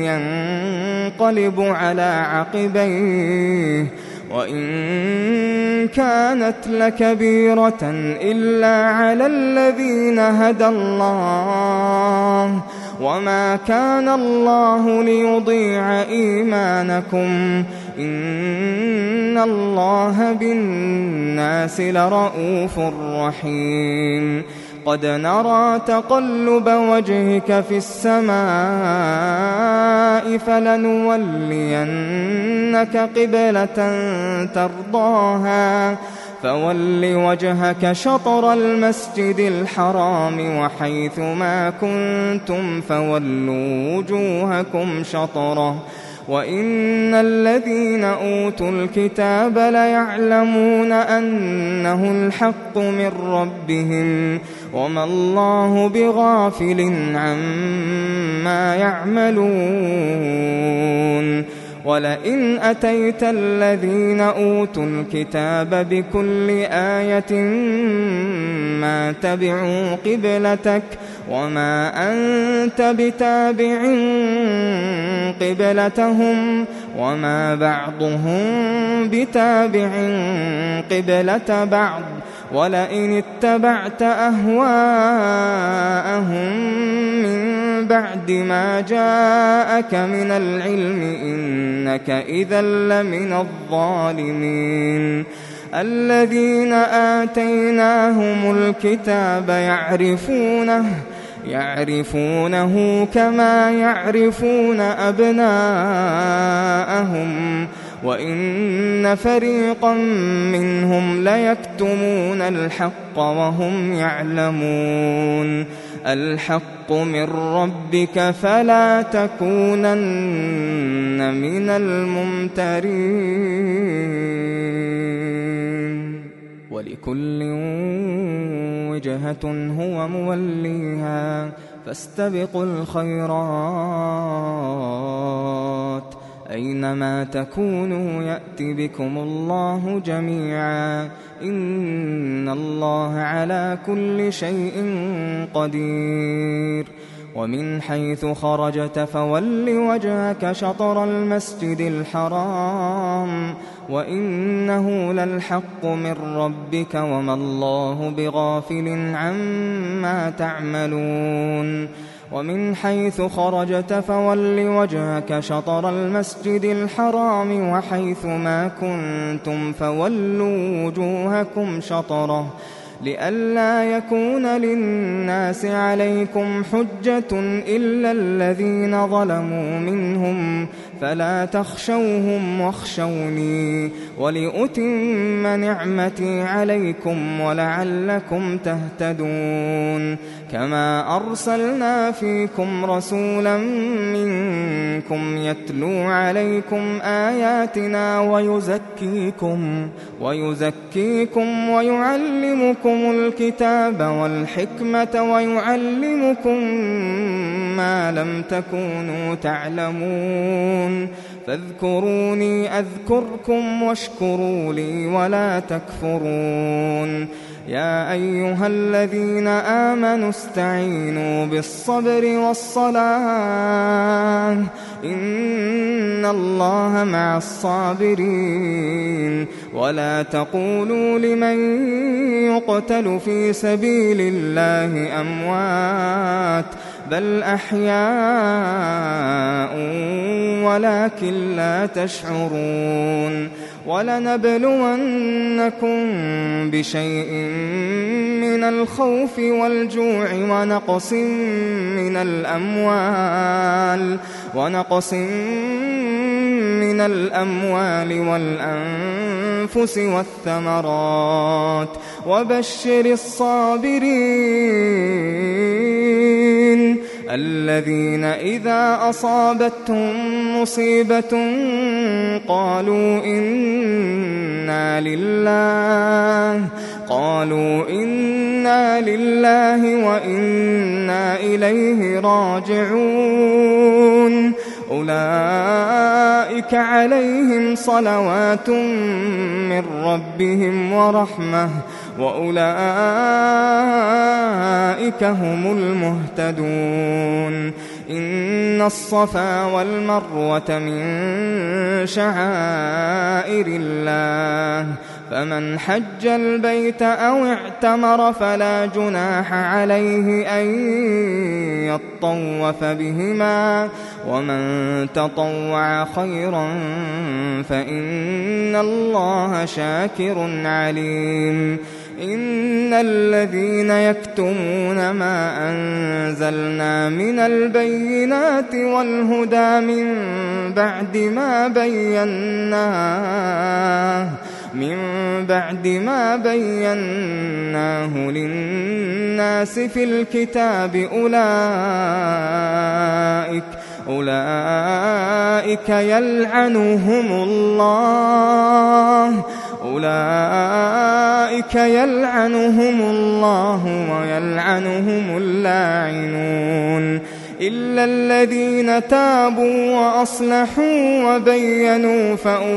ينقلب على عقبيه وإن كانت لكبيرة إلا على الذين هدى الله وما كان الله ليضيع إيمانكم إن الله بالناس لرءوف رحيم. قد نرى تقلب وجهك في السماء فلنولينك قبلة ترضاها فول وجهك شطر المسجد الحرام وحيث ما كنتم فولوا وجوهكم شطره وإن الذين أوتوا الكتاب ليعلمون أنه الحق من ربهم وما الله بغافل عما يعملون ولئن أتيت الذين أوتوا الكتاب بكل آية ما تبعوا قبلتك وما أنت بتابع قبلتهم وما بعضهم بتابع قبلة بعض ولئن اتبعت أهواءهم من بعد ما جاءك من العلم إنك إذا لمن الظالمين الذين آتيناهم الكتاب يعرفونه كما يعرفون أبناءهم وإن فريقا منهم ليكتمون الحق وهم يعلمون الحق من ربك فلا تكونن من الممترين ولكل وجهة هو موليها فاستبقوا الخيرات أينما تكونوا يأت بكم الله جميعا إن الله على كل شيء قدير ومن حيث خرجت فول وجهك شطر المسجد الحرام وإنه للحق من ربك وما الله بغافل عما تعملون ومن حيث خرجت فول وجهك شطر المسجد الحرام وحيث ما كنتم فولوا وجوهكم شطره لئلا يكون للناس عليكم حجة إلا الذين ظلموا منهم فلا تخشوهم واخشوني ولأتم نعمتي عليكم ولعلكم تهتدون كما أرسلنا فيكم رسولا منكم يتلو عليكم آياتنا ويزكيكم ويعلمكم الكتاب والحكمة ويعلمكم ما لم تكونوا تعلمون فاذكروني أذكركم واشكروا لي ولا تكفرون يا أيها الذين آمنوا استعينوا بالصبر والصلاة إن الله مع الصابرين ولا تقولوا لمن يقتل في سبيل الله أموات بل أحياء ولكن لا تشعرون ولنبلونكم بشيء من الخوف والجوع ونقص من الأموال والأنفس والثمرات وبشر الصابرين الذين إذا أصابتهم مصيبة قالوا إنا لله وإنا إليه راجعون أولئك عليهم صلوات من ربهم ورحمة وأولئك هم المهتدون إن الصفا والمروة من شعائر الله فمن حج البيت أو اعتمر فلا جناح عليه أن يطوف بهما ومن تطوع خيرا فإن الله شاكر عليم إن الذين يكتمون ما أنزلنا من البينات والهدى من بعد ما بيناه للناس في الكتاب أولئك يلعنهم الله ويلعنهم اللاعنون إلا الذين تابوا وأصلحوا وبينوا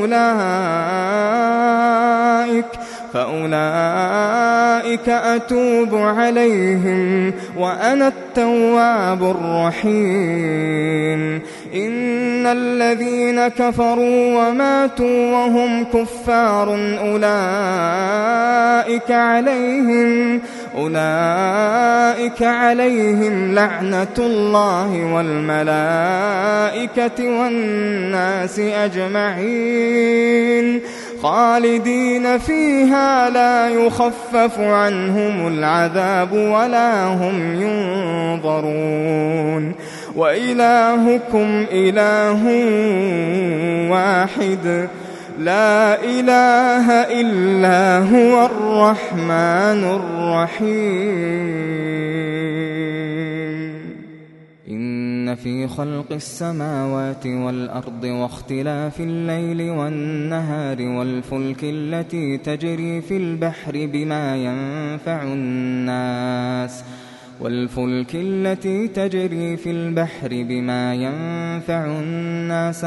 فأولئك أتوب عليهم وأنا التواب الرحيم إن الذين كفروا وماتوا وهم كفار أولئك عليهم لعنة الله والملائكة والناس أجمعين خالدين فيها لا يخفف عنهم العذاب ولا هم ينظرون وإلهكم إله واحد لا إله إلا هو الرحمن الرحيم إن في خلق السماوات والأرض واختلاف الليل والنهار والفلك التي تجري في البحر بما ينفع الناس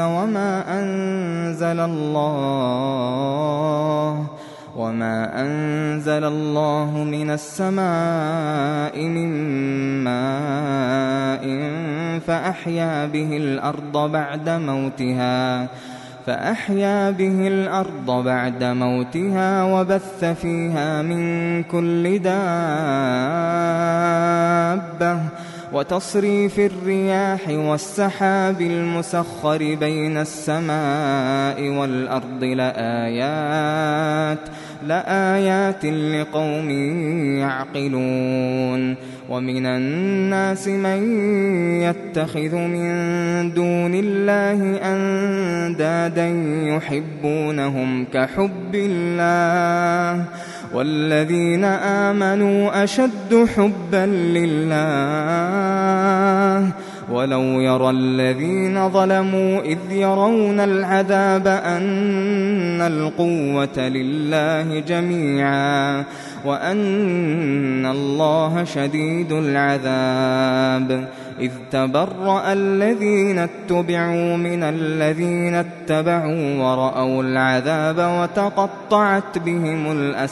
وما أنزل الله من السماء من ماء فأحيا به الأرض بعد موتها وبث فيها من كل دابة وتصريف الرياح والسحاب المسخر بين السماء والأرض لآيات لقوم يعقلون ومن الناس من يتخذ من دون الله أندادا يحبونهم كحب الله والذين آمنوا أشد حبا لله ولو يرى الذين ظلموا إذ يرون العذاب أن القوة لله جميعا وأن الله شديد العذاب إذ تبرأ الذين اتبعوا من الذين اتبعوا ورأوا العذاب وتقطعت بهم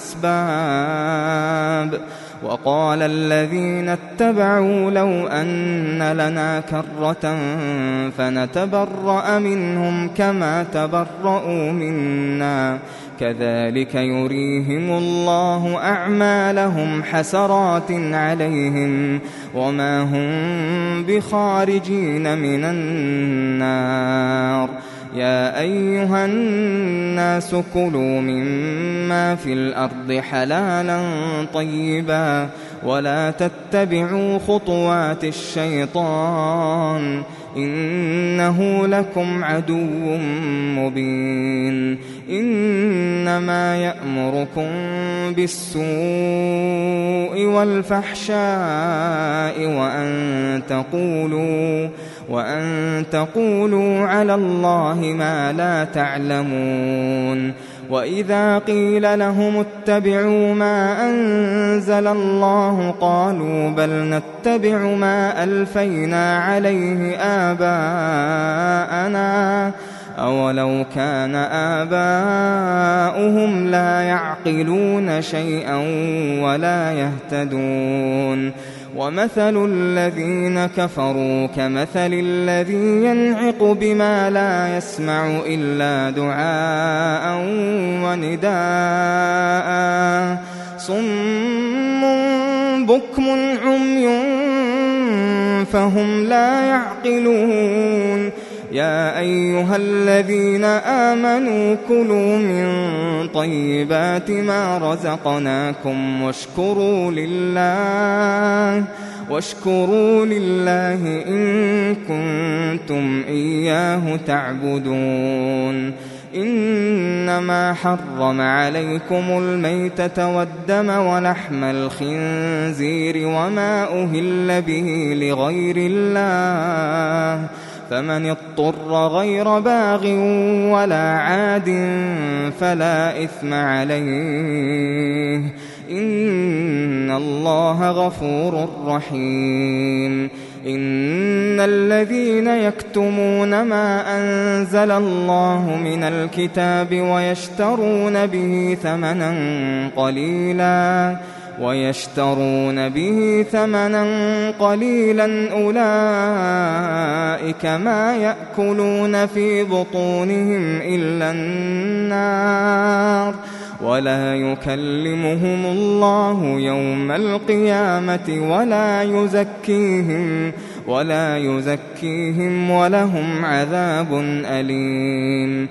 الأسباب وقال الذين اتبعوا لو أن لنا كرة فنتبرأ منهم كما تبرأوا منا كذلك يريهم الله أعمالهم حسرات عليهم وما هم بخارجين من النار يا أيها الناس كلوا مما في الأرض حلالا طيبا ولا تتبعوا خطوات الشيطان إنه لكم عدو مبين إنما يأمركم بالسوء والفحشاء وأن تقولوا على الله ما لا تعلمون وإذا قيل لهم اتبعوا ما أنزل الله قالوا بل نتبع ما ألفينا عليه آباءنا أولو كان آباؤهم لا يعقلون شيئا ولا يهتدون ومثل الذين كفروا كمثل الذي ينعق بما لا يسمع إلا دعاء ونداء صم بكم عمي فهم لا يعقلون يا أيها الذين آمنوا كلوا من طيبات ما رزقناكم واشكروا لله إن كنتم إياه تعبدون. إنما حرم عليكم الميتة والدم ولحم الخنزير وما أهل به لغير الله، فمن اضطر غير باغ ولا عاد فلا إثم عليه، إن الله غفور رحيم. إن الذين يكتمون ما أنزل الله من الكتاب ويشترون به ثمنا قليلا أولئك ما يأكلون في بطونهم إلا النار، ولا يكلمهم الله يوم القيامة ولا يزكيهم ولهم عذاب أليم.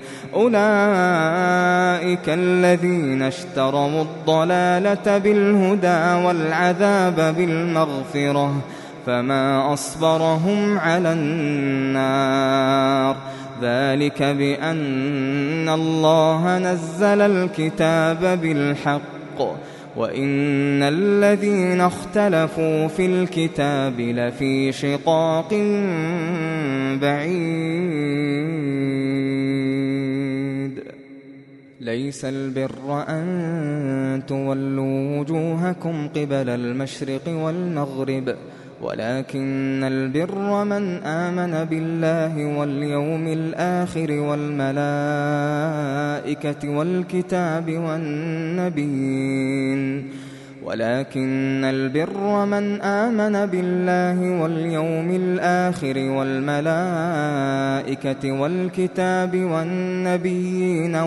أولئك الذين اشتروا الضلالة بالهدى والعذاب بالمغفرة، فما أصبرهم على النار. ذلك بأن الله نزل الكتاب بالحق، وإن الذين اختلفوا في الكتاب لفي شقاق بعيد. ليس البر أن تولوا وجوهكم قبل المشرق والمغرب، ولكن البر من آمن بالله واليوم الآخر والملائكة والكتاب والنبيين، ولكن البر من آمن بالله واليوم الآخر والملائكة والكتاب والنبيين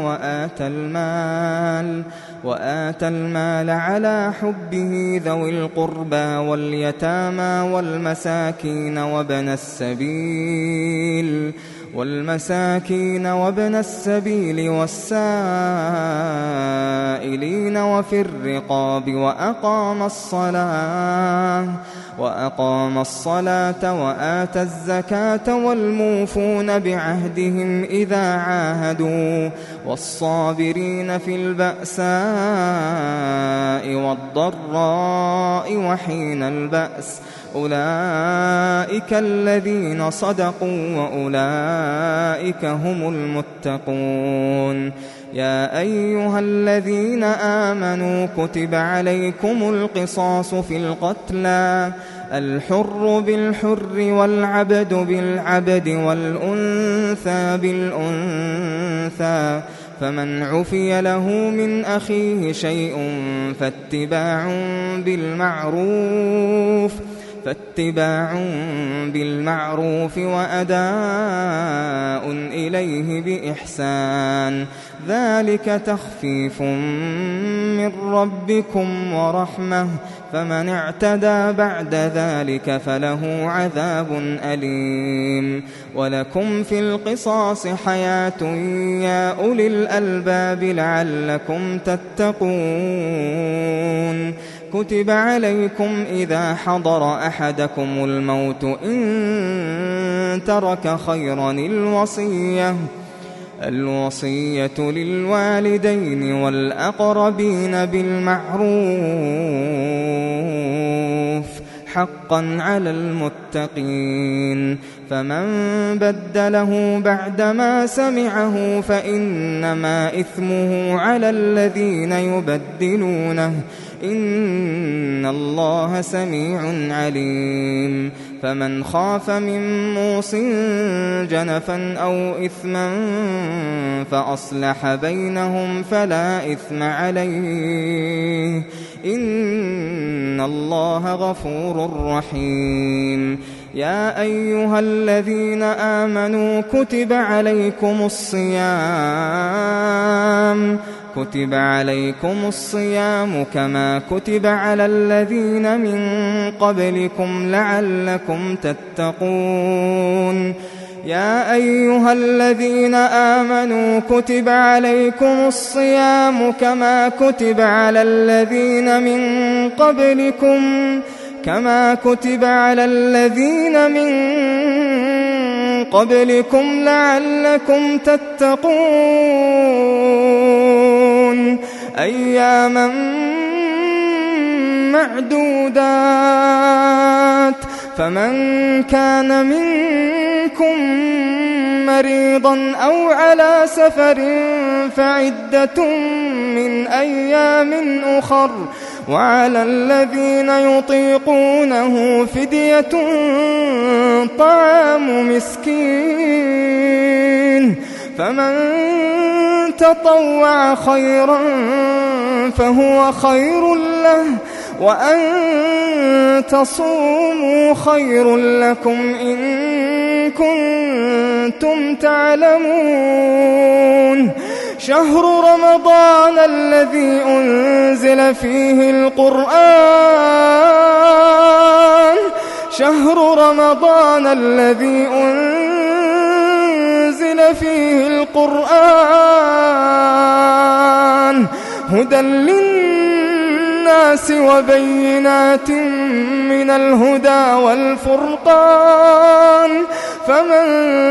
وآتى المال على حبه ذوي القربى واليتامى والمساكين وابن السبيل والسائلين وفي الرقاب، وأقام الصلاة وآتى الزكاة والموفون بعهدهم إذا عاهدوا، والصابرين في البأساء والضراء وحين البأس، أولئك الذين صدقوا وأولئك هم المتقون. يا أيها الذين آمنوا كتب عليكم القصاص في القتلى، الحر بالحر والعبد بالعبد والأنثى بالأنثى، فمن عفي له من أخيه شيء فاتباع بالمعروف وأداء إليه بإحسان، ذلك تخفيف من ربكم ورحمة، فمن اعتدى بعد ذلك فله عذاب أليم. ولكم في القصاص حياة يا أولي الألباب لعلكم تتقون. كتب عليكم إذا حضر أحدكم الموت إن ترك خيرا الوصية للوالدين والأقربين بالمعروف حقا على المتقين، فمن بدله بعدما سمعه فإنما إثمه على الذين يبدلونه، إن الله سميع عليم. فمن خاف من موص جنفا أو إثما فأصلح بينهم فلا إثم عليه، إن الله غفور رحيم. يا أيها الذين آمنوا كتب عليكم الصيام كما كتب على الذين من قبلكم لعلكم تتقون. يا أيها الذين آمنوا كتب عليكم الصيام كما كتب على الذين من قبلكم لعلكم تتقون أياما معدودات فمن كان منكم مريضا أو على سفر فعدة من أيام أخر وعلى الذين يطيقونه فدية طعام مسكين فمن تطوع خيرا فهو خير له وأن تصوموا خير لكم إن كنتم تعلمون شهر رمضان الذي أنزل فيه القرآن هدى للناس وبينات من الهدى والفرقان فمن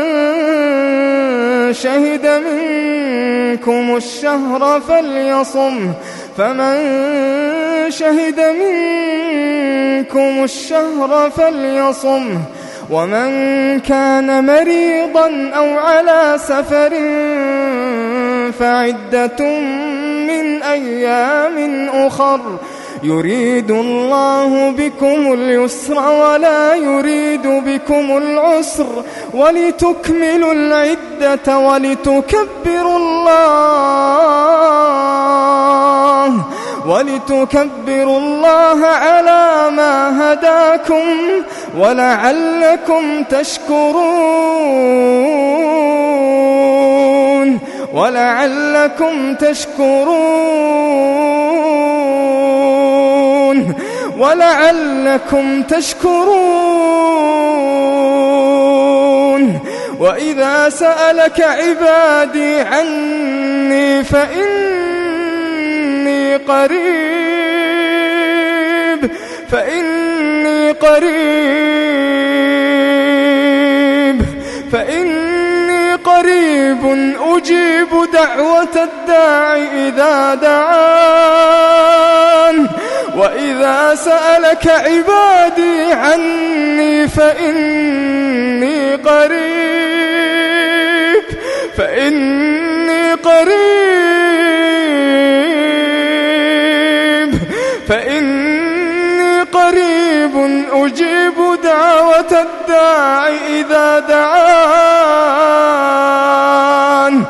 شهد منكم الشهر فليصمه ومن كان مريضا أو على سفر فعدة من أيام أخر يريد الله بكم اليسر ولا يريد بكم العسر ولتكملوا العدة ولتكبروا الله على ما هداكم ولعلكم تشكرون وإذا سألك عبادي عني فإني قريب أجيب دعوة الداع إذا دعان وإذا سألك عبادي عني فإني قريب أجيب دعوة الداع إذا دعان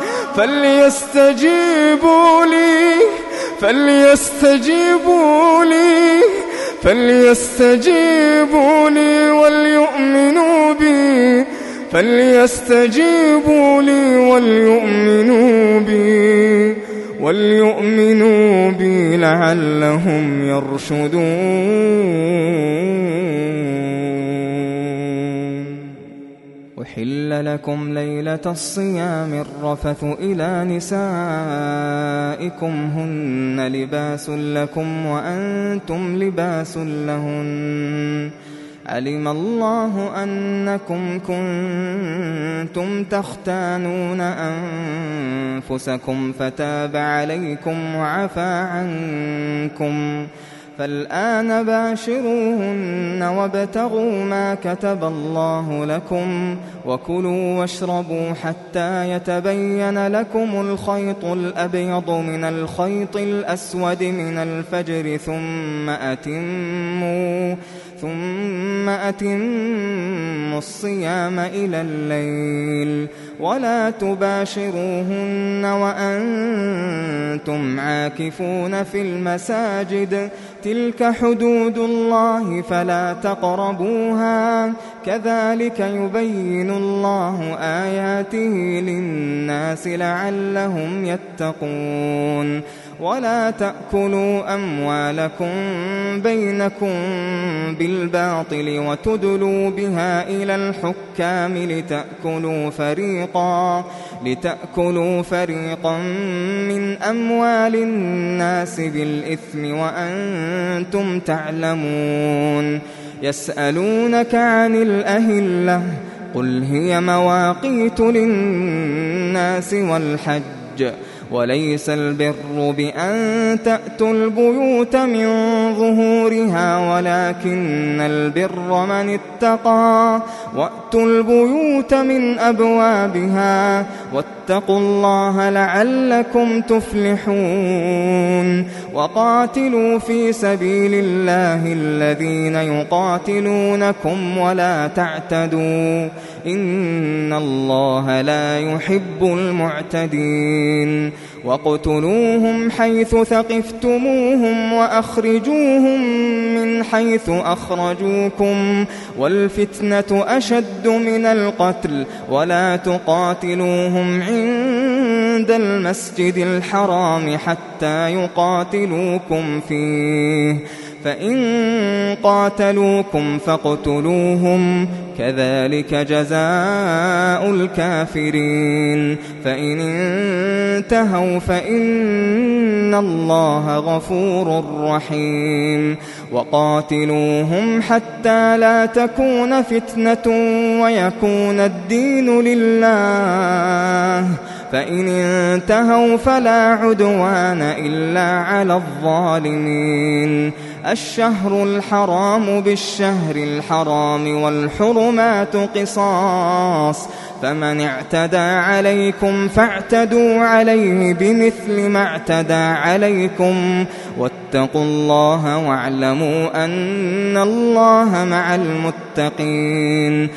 فليستجيبوا لي وليؤمنوا بي لعلهم يرشدون أحل لكم ليلة الصيام الرفث إلى نسائكم هن لباس لكم وأنتم لباس لهن علم الله أنكم كنتم تختانون أنفسكم فتاب عليكم وعفى عنكم فالآن باشروهن وابتغوا ما كتب الله لكم وكلوا واشربوا حتى يتبين لكم الخيط الأبيض من الخيط الأسود من الفجر ثم أتموا الصيام إلى الليل ولا تباشروهن وأنتم عاكفون في المساجد تلك حدود الله فلا تقربوها كذلك يبين الله آياته للناس لعلهم يتقون ولا تأكلوا أموالكم بينكم بالباطل وتدلوا بها إلى الحكام لتأكلوا فريقا من أموال الناس بالإثم وأنتم تعلمون. يسألونك عن الأهلة قل هي مواقيت للناس والحج وليس البر بأن تأتوا البيوت من ظهورها ولكن البر من اتقى وأتوا البيوت من أبوابها واتقوا الله لعلكم تفلحون. وقاتلوا في سبيل الله الذين يقاتلونكم ولا تعتدوا إن الله لا يحب المعتدين. وَاقْتُلُوهُمْ حَيْثُ ثَقِفْتُمُوهُمْ وَأَخْرِجُوهُمْ مِنْ حَيْثُ أَخْرَجُوكُمْ وَالْفِتْنَةُ أَشَدُّ مِنَ الْقَتْلِ وَلَا تُقَاتِلُوهُمْ عِندَ الْمَسْجِدِ الْحَرَامِ حَتَّى يُقَاتِلُوكُمْ فِيهِ فَإِن قَاتَلُوكُمْ فَاقْتُلُوهُمْ كَذَلِكَ جَزَاءُ الْكَافِرِينَ. فَإِنِ انتهوا فإن الله غفور رحيم. وقاتلوهم حتى لا تكون فتنة ويكون الدين لله فإن انتهوا فلا عدوان إلا على الظالمين. الشهر الحرام بالشهر الحرام والحرمات قصاص فمن اعتدى عليكم فاعتدوا عليه بمثل ما اعتدى عليكم واتقوا الله واعلموا أن الله مع المتقين.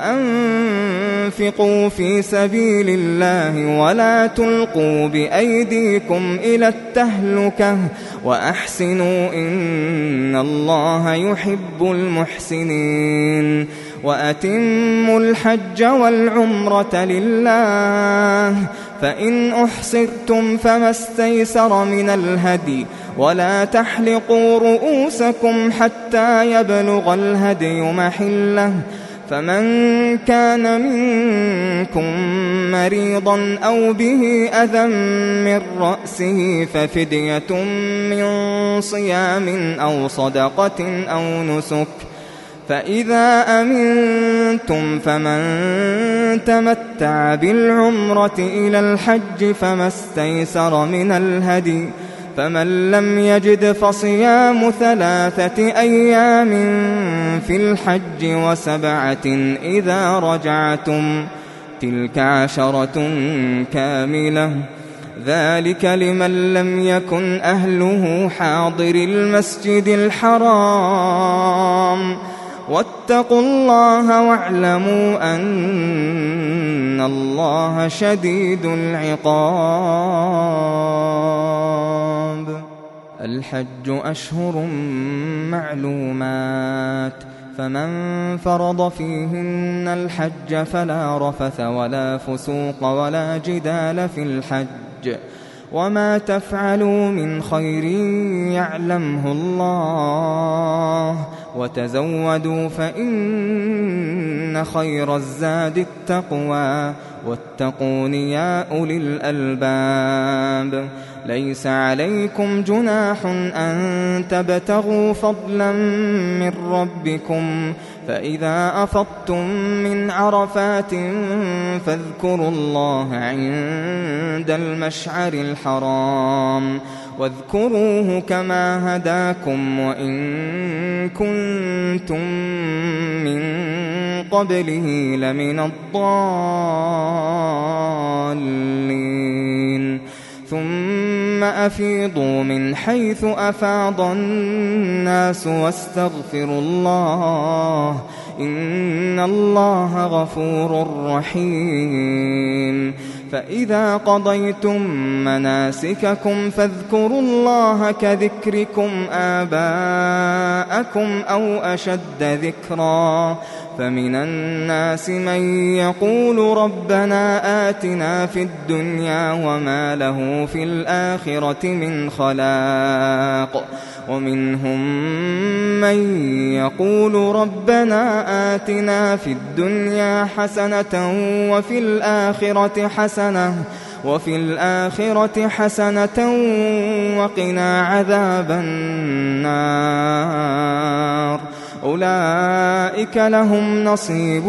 وأنفقوا في سبيل الله ولا تلقوا بأيديكم إلى التهلكة وأحسنوا إن الله يحب المحسنين. وأتموا الحج والعمرة لله فإن أحصرتم فما استيسر من الهدي ولا تحلقوا رؤوسكم حتى يبلغ الهدي محله فمن كان منكم مريضا أو به أذى من رأسه ففدية من صيام أو صدقة أو نسك فإذا أمنتم فمن تمتع بالعمرة إلى الحج فما استيسر من الهدي فمن لم يجد فصيام 3 أيام في الحج و7 إذا رجعتم تلك 10 كاملة ذلك لمن لم يكن أهله حاضر المسجد الحرام واتقوا الله واعلموا أن الله شديد العقاب. الحج أشهر معلومات فمن فرض فيهن الحج فلا رفث ولا فسوق ولا جدال في الحج وما تفعلوا من خير يعلمه الله وتزودوا فإن خير الزاد التقوى واتقون يا أولي الألباب. ليس عليكم جناح أن تبتغوا فضلا من ربكم فإذا أفضتم من عرفات فاذكروا الله عند المشعر الحرام واذكروه كما هداكم وإن كنتم من قبله لمن الضالين. ثم أفيضوا من حيث أفاض الناس واستغفروا الله إن الله غفور رحيم. فإذا قضيتم مناسككم فاذكروا الله كذكركم آباءكم أو أشد ذكرا فمن الناس من يقول ربنا آتنا في الدنيا وما له في الآخرة من خلاق ومنهم من يقول ربنا آتنا في الدنيا حسنة وفي الآخرة حسنة وقنا عذاب النار أولئك لهم نصيب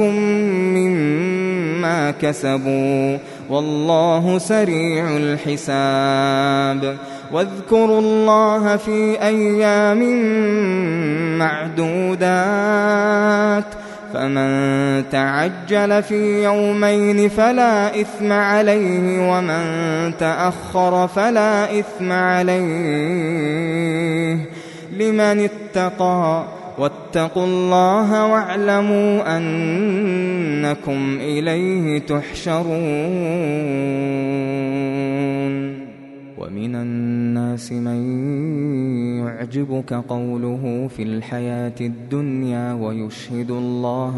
مما كسبوا والله سريع الحساب واذكروا الله في أيام معدودات فمن تعجل في يومين فلا إثم عليه ومن تأخر فلا إثم عليه لمن اتقى واتقوا الله واعلموا أنكم إليه تحشرون ومن الناس من يعجبك قوله في الحياة الدنيا ويشهد الله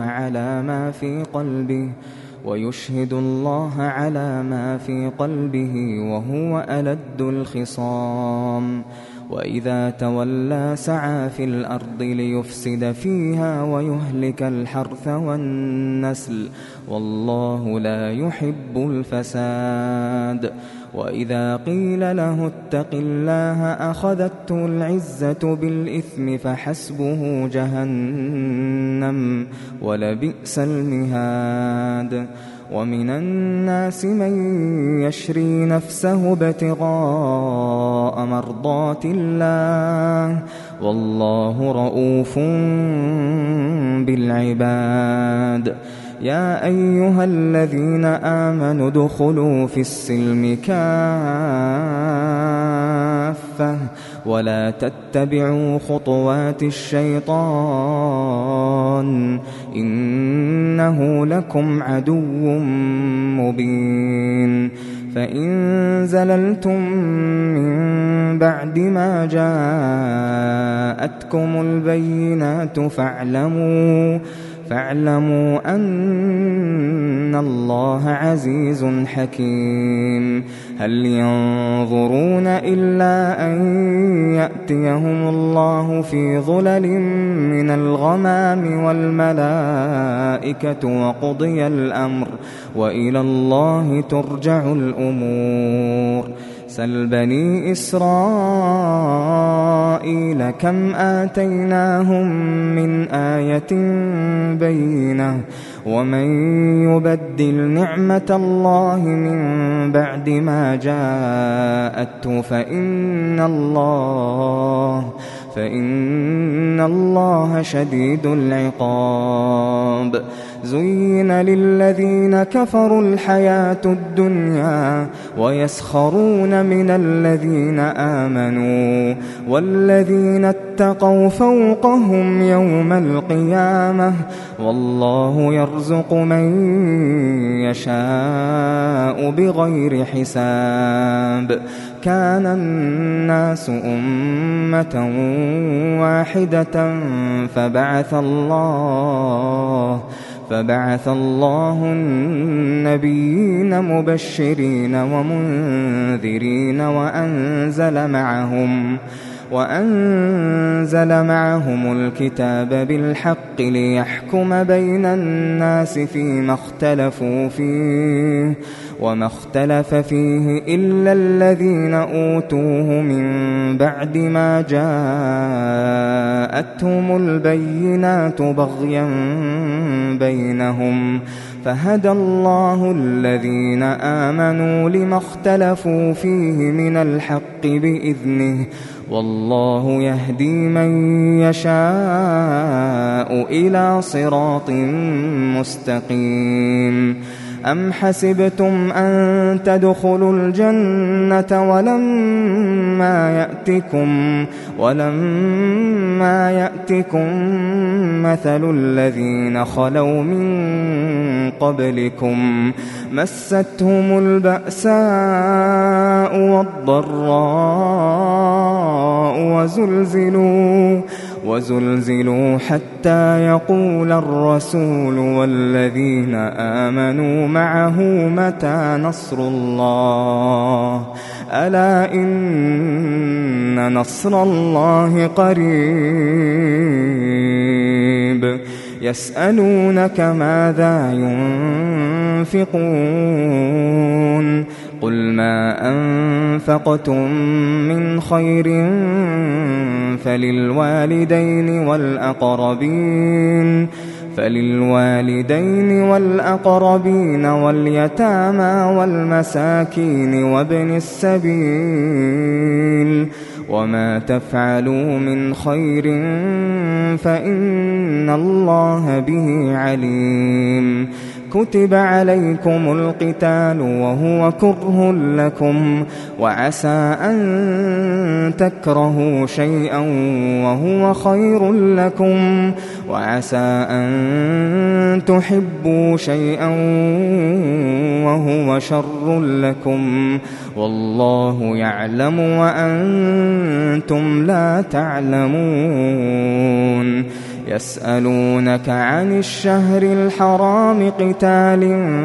على ما في قلبه وهو ألد الخصام وإذا تولى سعى في الأرض ليفسد فيها ويهلك الحرث والنسل والله لا يحب الفساد وإذا قيل له اتق الله أخذته العزة بالإثم فحسبه جهنم ولبئس المهاد ومن الناس من يشري نفسه ابتغاء مرضات الله والله رؤوف بالعباد يا أيها الذين آمنوا ادخلوا في السلم كافة ولا تتبعوا خطوات الشيطان إنه لكم عدو مبين فإن زللتم من بعد ما جاءتكم البينات فاعلموا أن الله عزيز حكيم هل ينظرون إلا أن يأتيهم الله في ظلل من الغمام والملائكة وقضي الأمر وإلى الله ترجع الأمور سل بني إسرائيل كم آتيناهم من آية بينة ومن يبدل نعمة الله من بعد ما جاءته فإن الله شديد العقاب زين للذين كفروا الحياة الدنيا ويسخرون من الذين آمنوا والذين اتقوا فوقهم يوم القيامة والله يرزق من يشاء بغير حساب كان الناس أمة واحدة فبعث الله النبيين مبشرين ومنذرين وأنزل معهم الكتاب بالحق ليحكم بين الناس فيما اختلفوا فيه وما اختلف فيه إلا الذين أوتوه من بعد ما جاءتهم البينات بغيا بينهم فهدى الله الذين آمنوا لما اختلفوا فيه من الحق بإذنه والله يهدي من يشاء إلى صراط مستقيم أم حسبتم أن تدخلوا الجنة ولما يأتكم مثل الذين خلوا من قبلكم مستهم البأساء والضراء وزلزلوا حتى يقول الرسول والذين آمنوا معه متى نصر الله ألا إن نصر الله قريب يسألونك ماذا ينفقون قل ما أنفقتم من خير فللوالدين والأقربين واليتامى والمساكين وابن السبيل وما تفعلوا من خير فإن الله به عليم كتب عليكم القتال وهو كره لكم وعسى أن تكرهوا شيئا وهو خير لكم وعسى أن تحبوا شيئا وهو شر لكم والله يعلم وأنتم لا تعلمون يسألونك عن الشهر الحرام قتال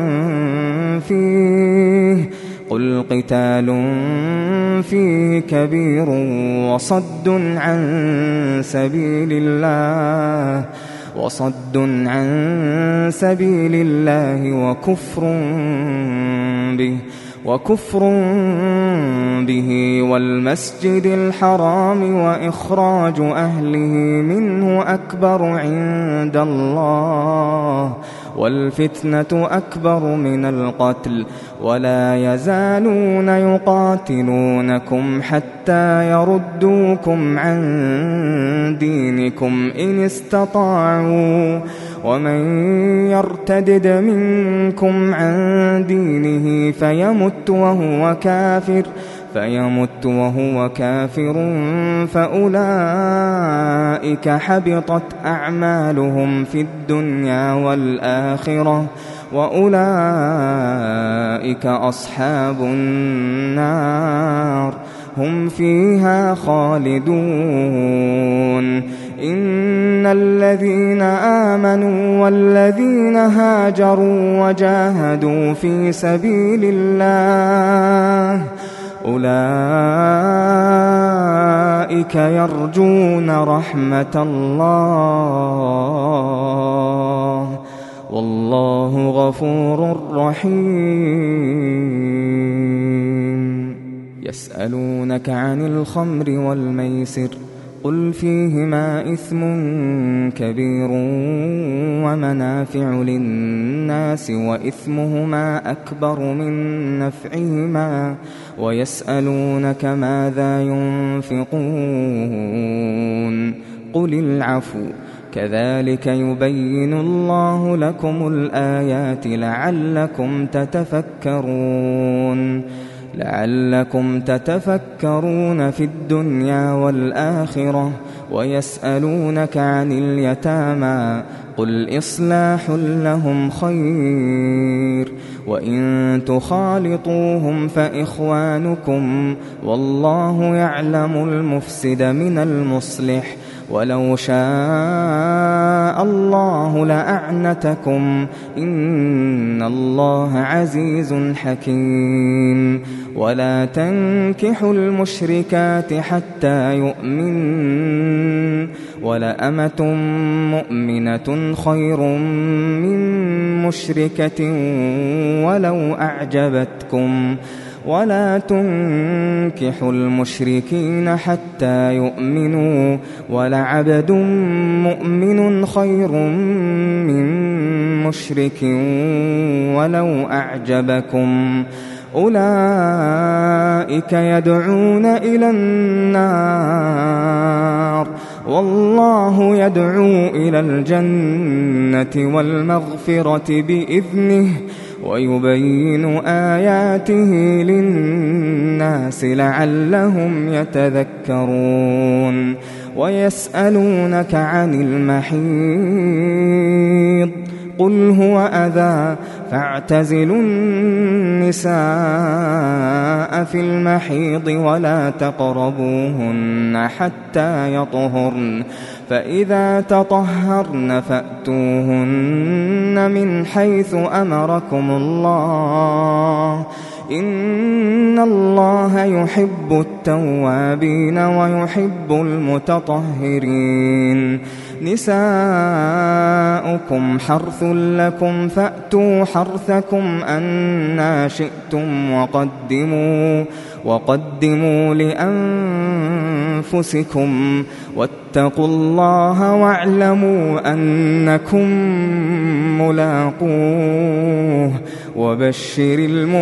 فيه قل قتال فيه كبير وصد عن سبيل الله وكفر به والمسجد الحرام وإخراج أهله منه أكبر عند الله والفتنة أكبر من القتل ولا يزالون يقاتلونكم حتى يردوكم عن دينكم إن استطاعوا ومن يرتدد منكم عن دينه فيمت وهو كافر فأولئك حبطت أعمالهم في الدنيا والآخرة وأولئك أصحاب النار هم فيها خالدون إن الذين آمنوا والذين هاجروا وجاهدوا في سبيل الله أولئك يرجون رحمة الله والله غفور رحيم يسألونك عن الخمر والميسر قل فيهما إثم كبير ومنافع للناس وإثمهما أكبر من نفعهما ويسألونك ماذا ينفقون قل العفو كذلك يبين الله لكم الآيات لعلكم تتفكرون في الدنيا والآخرة ويسألونك عن اليتامى قل إصلاح لهم خير وإن تخالطوهم فإخوانكم والله يعلم المفسد من المصلح ولو شاء الله لأعنتكم إن الله عزيز حكيم ولا تنكحوا المشركات حتى يؤمنوا ولأمة مؤمنة خير من مشركة ولو أعجبتكم ولا تنكحوا المشركين حتى يؤمنوا ولعبد مؤمن خير من مشرك ولو أعجبكم أولئك يدعون إلى النار والله يدعو إلى الجنة والمغفرة بإذنه ويبين آياته للناس لعلهم يتذكرون ويسألونك عن المحيض قل هو أذى فاعتزلوا النساء في المحيض ولا تقربوهن حتى يطهرن فإذا تطهرن فأتوهن من حيث أمركم الله إن الله يحب التوابين ويحب المتطهرين نساؤكم حرث لكم فأتوا حرثكم أنى شئتم وقدموا لأنفسكم واتقوا الله واعلموا أنكم ملاقوه وبشر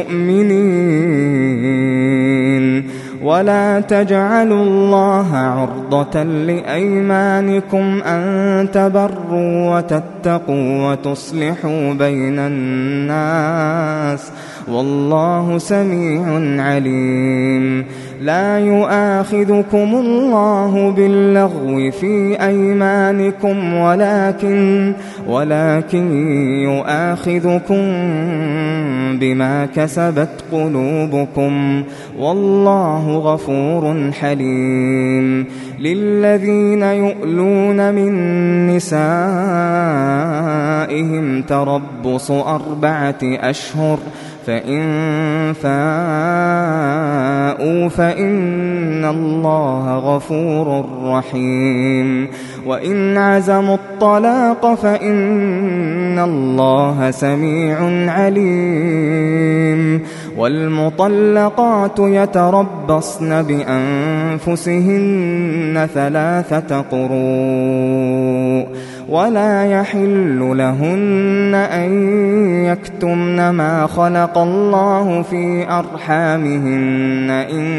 المؤمنين ولا تجعلوا الله عرضة لأيمانكم أن تبروا وتتقوا وتصلحوا بين الناس والله سميع عليم لا يؤاخذكم الله باللغو في أيمانكم ولكن يؤاخذكم بما كسبت قلوبكم والله غفور حليم للذين يؤلون من نسائهم تربص 4 أشهر فإن فاءوا فإن الله غفور رحيم وإن عزموا الطلاق فإن الله سميع عليم والمطلقات يتربصن بأنفسهن 3 قروء ولا يحل لهن أن يكتمن ما خلق الله في أرحامهن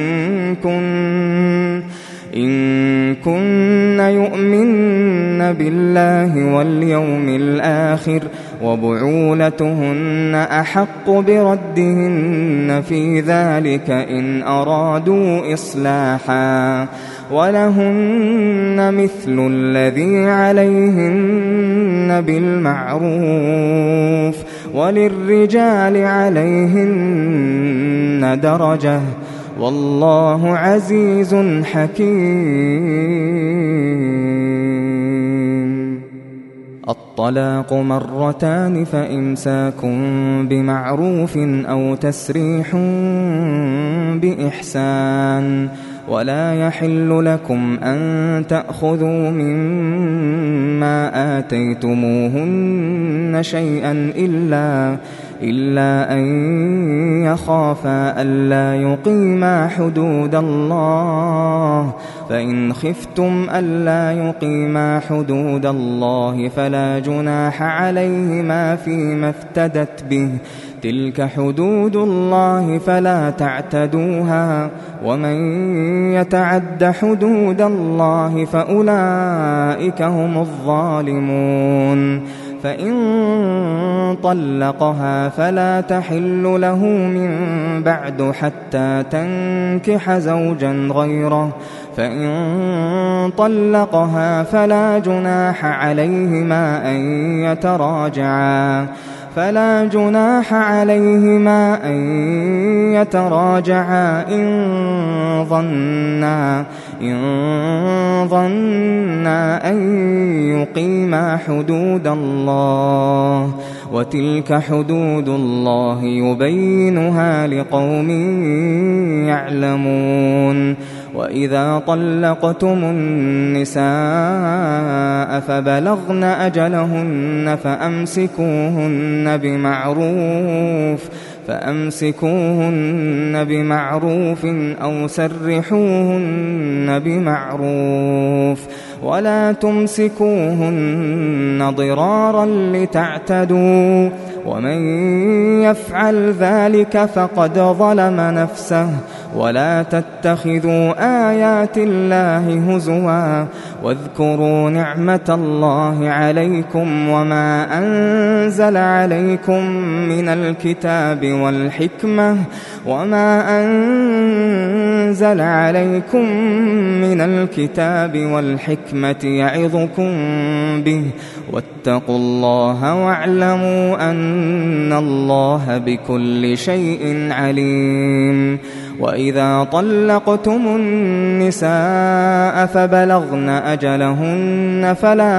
إن كن يؤمن بالله واليوم الآخر وبعولتهن أحق بردهن في ذلك إن أرادوا إصلاحا ولهن مثل الذي عليهن بالمعروف وللرجال عليهن درجة والله عزيز حكيم الطلاق 2 مرتان فإمساك بمعروف أو تسريح بإحسان ولا يحل لكم أن تأخذوا مما آتيتموهن شيئا إلا أن يخافا ألا يقيما حدود الله فإن خفتم ألا يقيما حدود الله فلا جناح عليهما فيما افتدت به تلك حدود الله فلا تعتدوها ومن يتعد حدود الله فأولئك هم الظالمون فإن طلقها فلا تحل له من بعد حتى تنكح زوجا غيره فإن طلقها فلا جناح عليهما أن يتراجعا إن ظنا أن يقيما حدود الله وتلك حدود الله يبينها لقوم يعلمون وإذا طلقتم النساء فبلغن أجلهن فأمسكوهن بمعروف أو سرحوهن بمعروف ولا تمسكوهن ضرارا لتعتدوا ومن يفعل ذلك فقد ظلم نفسه. ولا تتخذوا آيات الله هزوا واذكروا نعمة الله عليكم وما أنزل عليكم من الكتاب والحكمة يعظكم به واتقوا الله واعلموا أن الله بكل شيء عليم. وإذا طلقتم النساء فبلغن أجلهن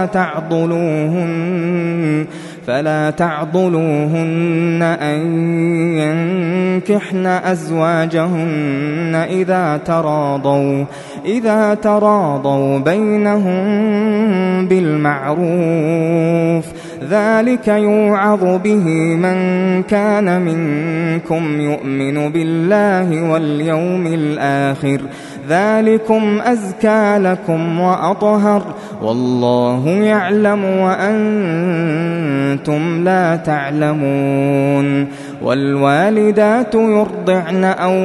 فلا تعضلوهن أن ينكحن أزواجهن إذا تراضوا بينهم بالمعروف. ذلك يوعظ به من كان منكم يؤمن بالله واليوم الآخر. ذلكم أزكى لكم وأطهر والله يعلم وأنتم لا تعلمون. والوالدات يرضعن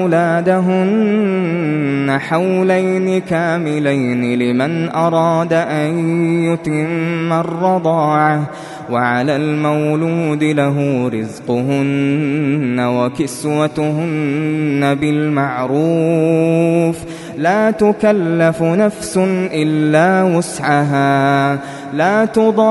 أولادهن حولين كاملين لمن أراد أن يتم الرضاعة وعلى المولود له رزقهن وكسوتهن بالمعروف. لا تكلف نفس إلا وسعها. لا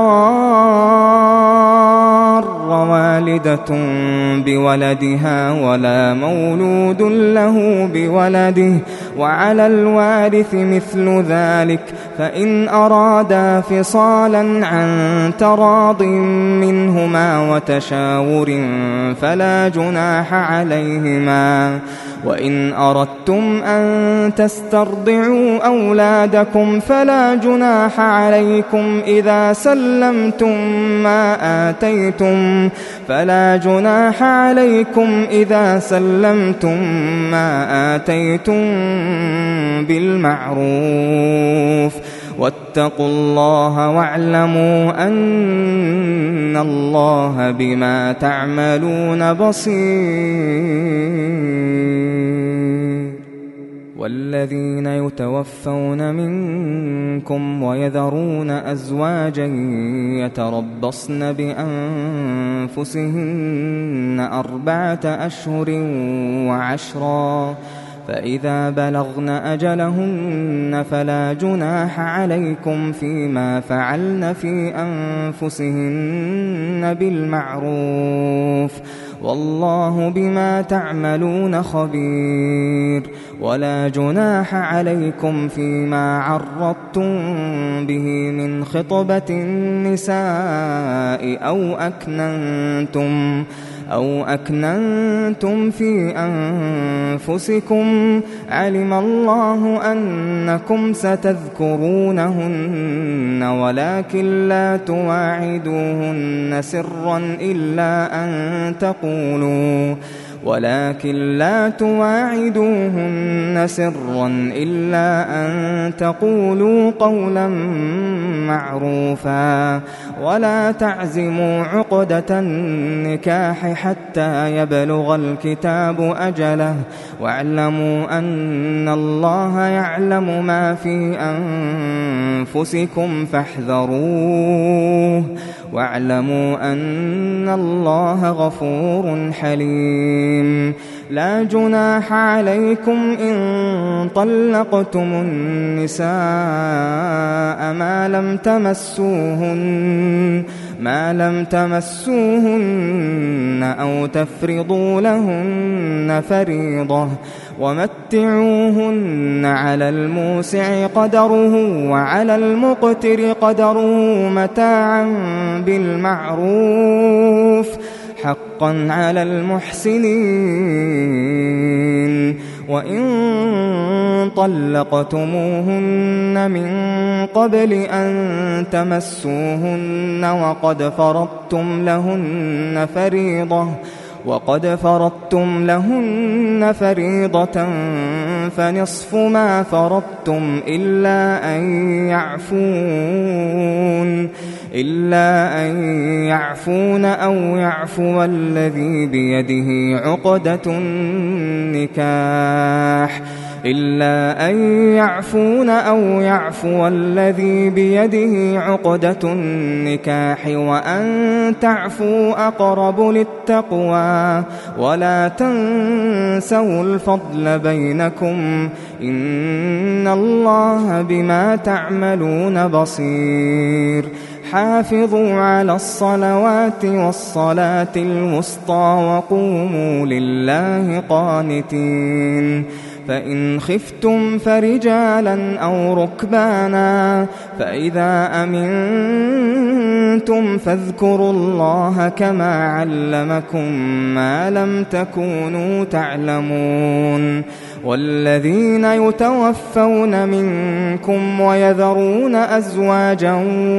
تضار والدة بولدها ولا مولود له بولده وعلى الوارث مثل ذلك فإن أرادا فصالا عن تراض منهما وتشاور فلا جناح عليهما. وإن أردتم أن تسترضعوا أولادكم فلا جناح عليكم إذا سلمتم ما آتيتم بالمعروف. واتقوا الله واعلموا أن الله بما تعملون بصير. والذين يتوفون منكم ويذرون أزواجا يتربصن بأنفسهن 4 أشهر وعشرا فإذا بلغن أجلهن فلا جناح عليكم فيما فعلن في أنفسهن بالمعروف والله بما تعملون خبير. ولا جناح عليكم فيما عرضتم به من خطبة النساء أو أكننتم في أنفسكم علم الله أنكم ستذكرونهن ولكن لا تواعدوهن سرا إلا أن تقولوا قولا معروفا. ولا تعزموا عقدة النكاح حتى يبلغ الكتاب أجله واعلموا أن الله يعلم ما في أنفسكم فاحذروه واعلموا أن الله غفور حليم. لا جناح عليكم إن طلقتم النساء ما لم تمسوهن أو تفرضوا لهن فريضة ومتعوهن على الموسع قدره وعلى المقتر قدره متاعا بالمعروف حقا على المحسنين. وإن طلقتموهن من قبل أن تمسوهن وقد فرضتم لهن فريضة وقد فرضتم لهن فريضة فنصف ما فرضتم إلا أن يعفون أو يعفو الذي بيده عقدة النكاح إلا أن يعفون أو يعفو الذي بيده عقدة النكاح وأن تعفوا أقرب للتقوى ولا تنسوا الفضل بينكم إن الله بما تعملون بصير حافظوا على الصلوات والصلاة الوسطى وقوموا لله قانتين فإن خفتم فرجالا أو ركبانا فإذا أمنتم فاذكروا الله كما علمكم ما لم تكونوا تعلمون والذين يتوفون منكم ويذرون أزواجا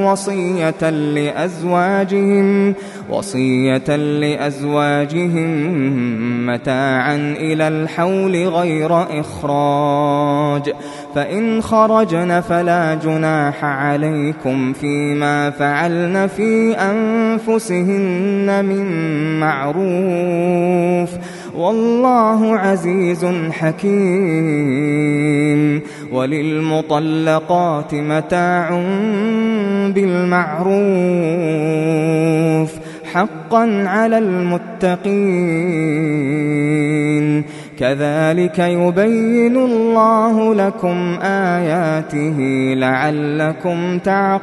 وصية لأزواجهم متاعا إلى الحول غير إخراج فإن خرجن فلا جناح عليكم فيما فعلن في أنفسهن من معروف والله عزيز حكيم وللمطلقات متاع بالمعروف حقا على المتقين كذلك يبين الله لكم آياته لعلكم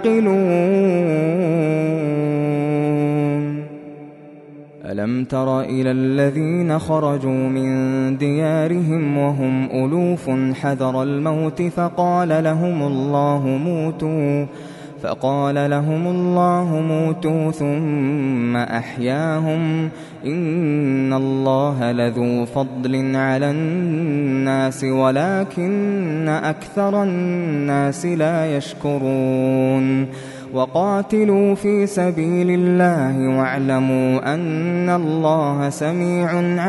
تعقلون ألم تر إلى الذين خرجوا من ديارهم وهم ألوف حذر الموت فقال لهم الله موتوا ثم أحياهم إن الله لذو فضل على الناس ولكن أكثر الناس لا يشكرون وقاتلوا في سبيل الله واعلموا أن الله سميع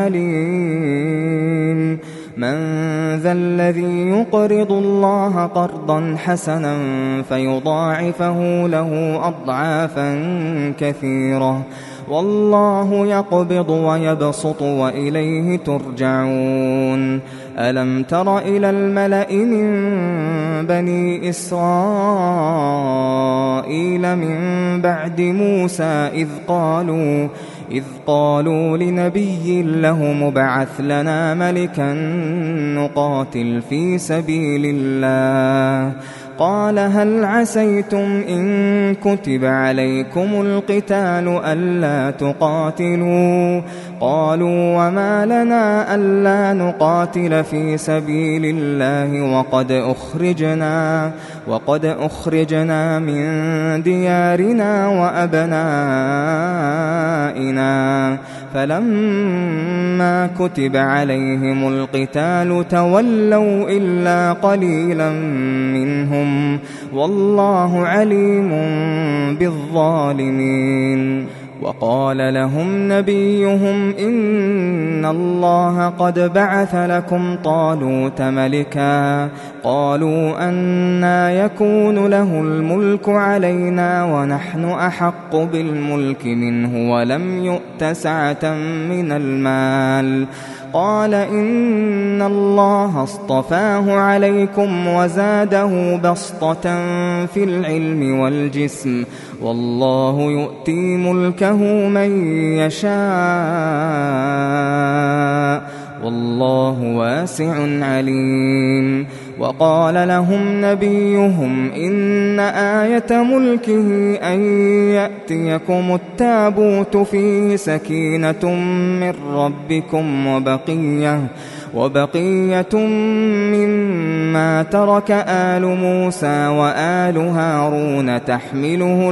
عليم من ذا الذي يقرض الله قرضا حسنا فيضاعفه له أضعافا كثيرة والله يقبض ويبسط وإليه ترجعون ألم تر إلى الملأ من بني إسرائيل من بعد موسى إذ قالوا لنبي له مبعث لنا ملكا نقاتل في سبيل الله قال هل عسيتم إن كتب عليكم القتال ألا تقاتلوا قالوا وما لنا ألا نقاتل في سبيل الله وقد أخرجنا من ديارنا وأبنائنا فلما كتب عليهم القتال تولوا إلا قليلا منهم والله عليم بالظالمين وقال لهم نبيهم إن الله قد بعث لكم طالوت ملكا قالوا أنى يكون له الملك علينا ونحن أحق بالملك منه ولم يؤت سعة من المال قال إن الله اصطفاه عليكم وزاده بسطة في العلم والجسم والله يؤتي ملكه من يشاء والله واسع عليم وقال لهم نبيهم إن آية ملكه أن يأتيكم التابوت فيه سكينة من ربكم وبقية مما ترك آل موسى وآل هارون تحمله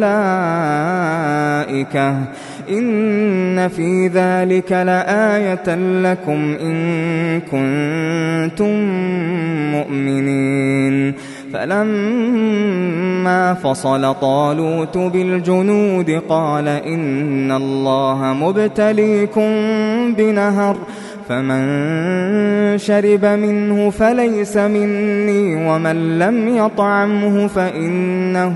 الملائكة إن في ذلك لآية لكم إن كنتم مؤمنين فلما فصل طالوت بالجنود قال إن الله مبتليكم بنهر فمن شرب منه فليس مني ومن لم يطعمه فإنه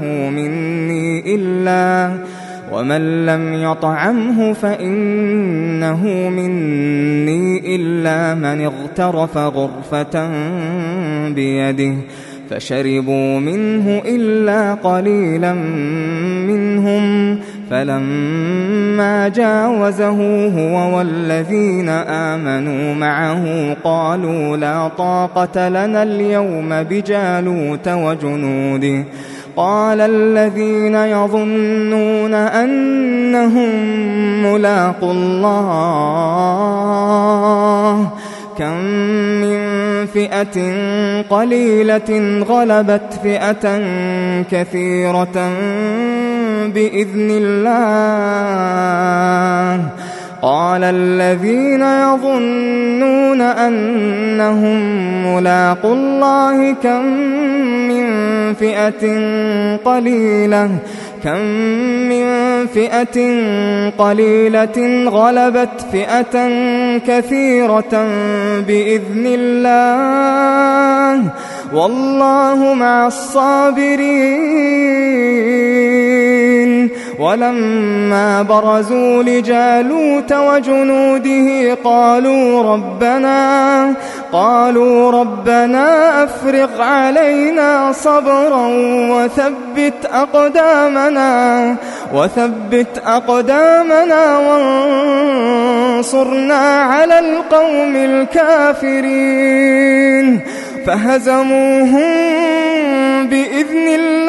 مني إلا من اغترف غرفة بيده فشربوا منه إلا قليلا منهم فلما جاوزه هو والذين آمنوا معه قالوا لا طاقة لنا اليوم بجالوت وجنوده قال الذين يظنون أنهم ملاقو الله كم من فئة قليلة غلبت فئة كثيرة بإذن الله قال الذين يظنون أنهم ملاقو الله كم من فئة قليلة غلبت فئة كثيرة بإذن الله والله مع الصابرين ولما برزوا لجالوت وجنوده قالوا ربنا أفرغ علينا صبرا وثبت أقدامنا وانصرنا على القوم الكافرين فهزموهم بإذن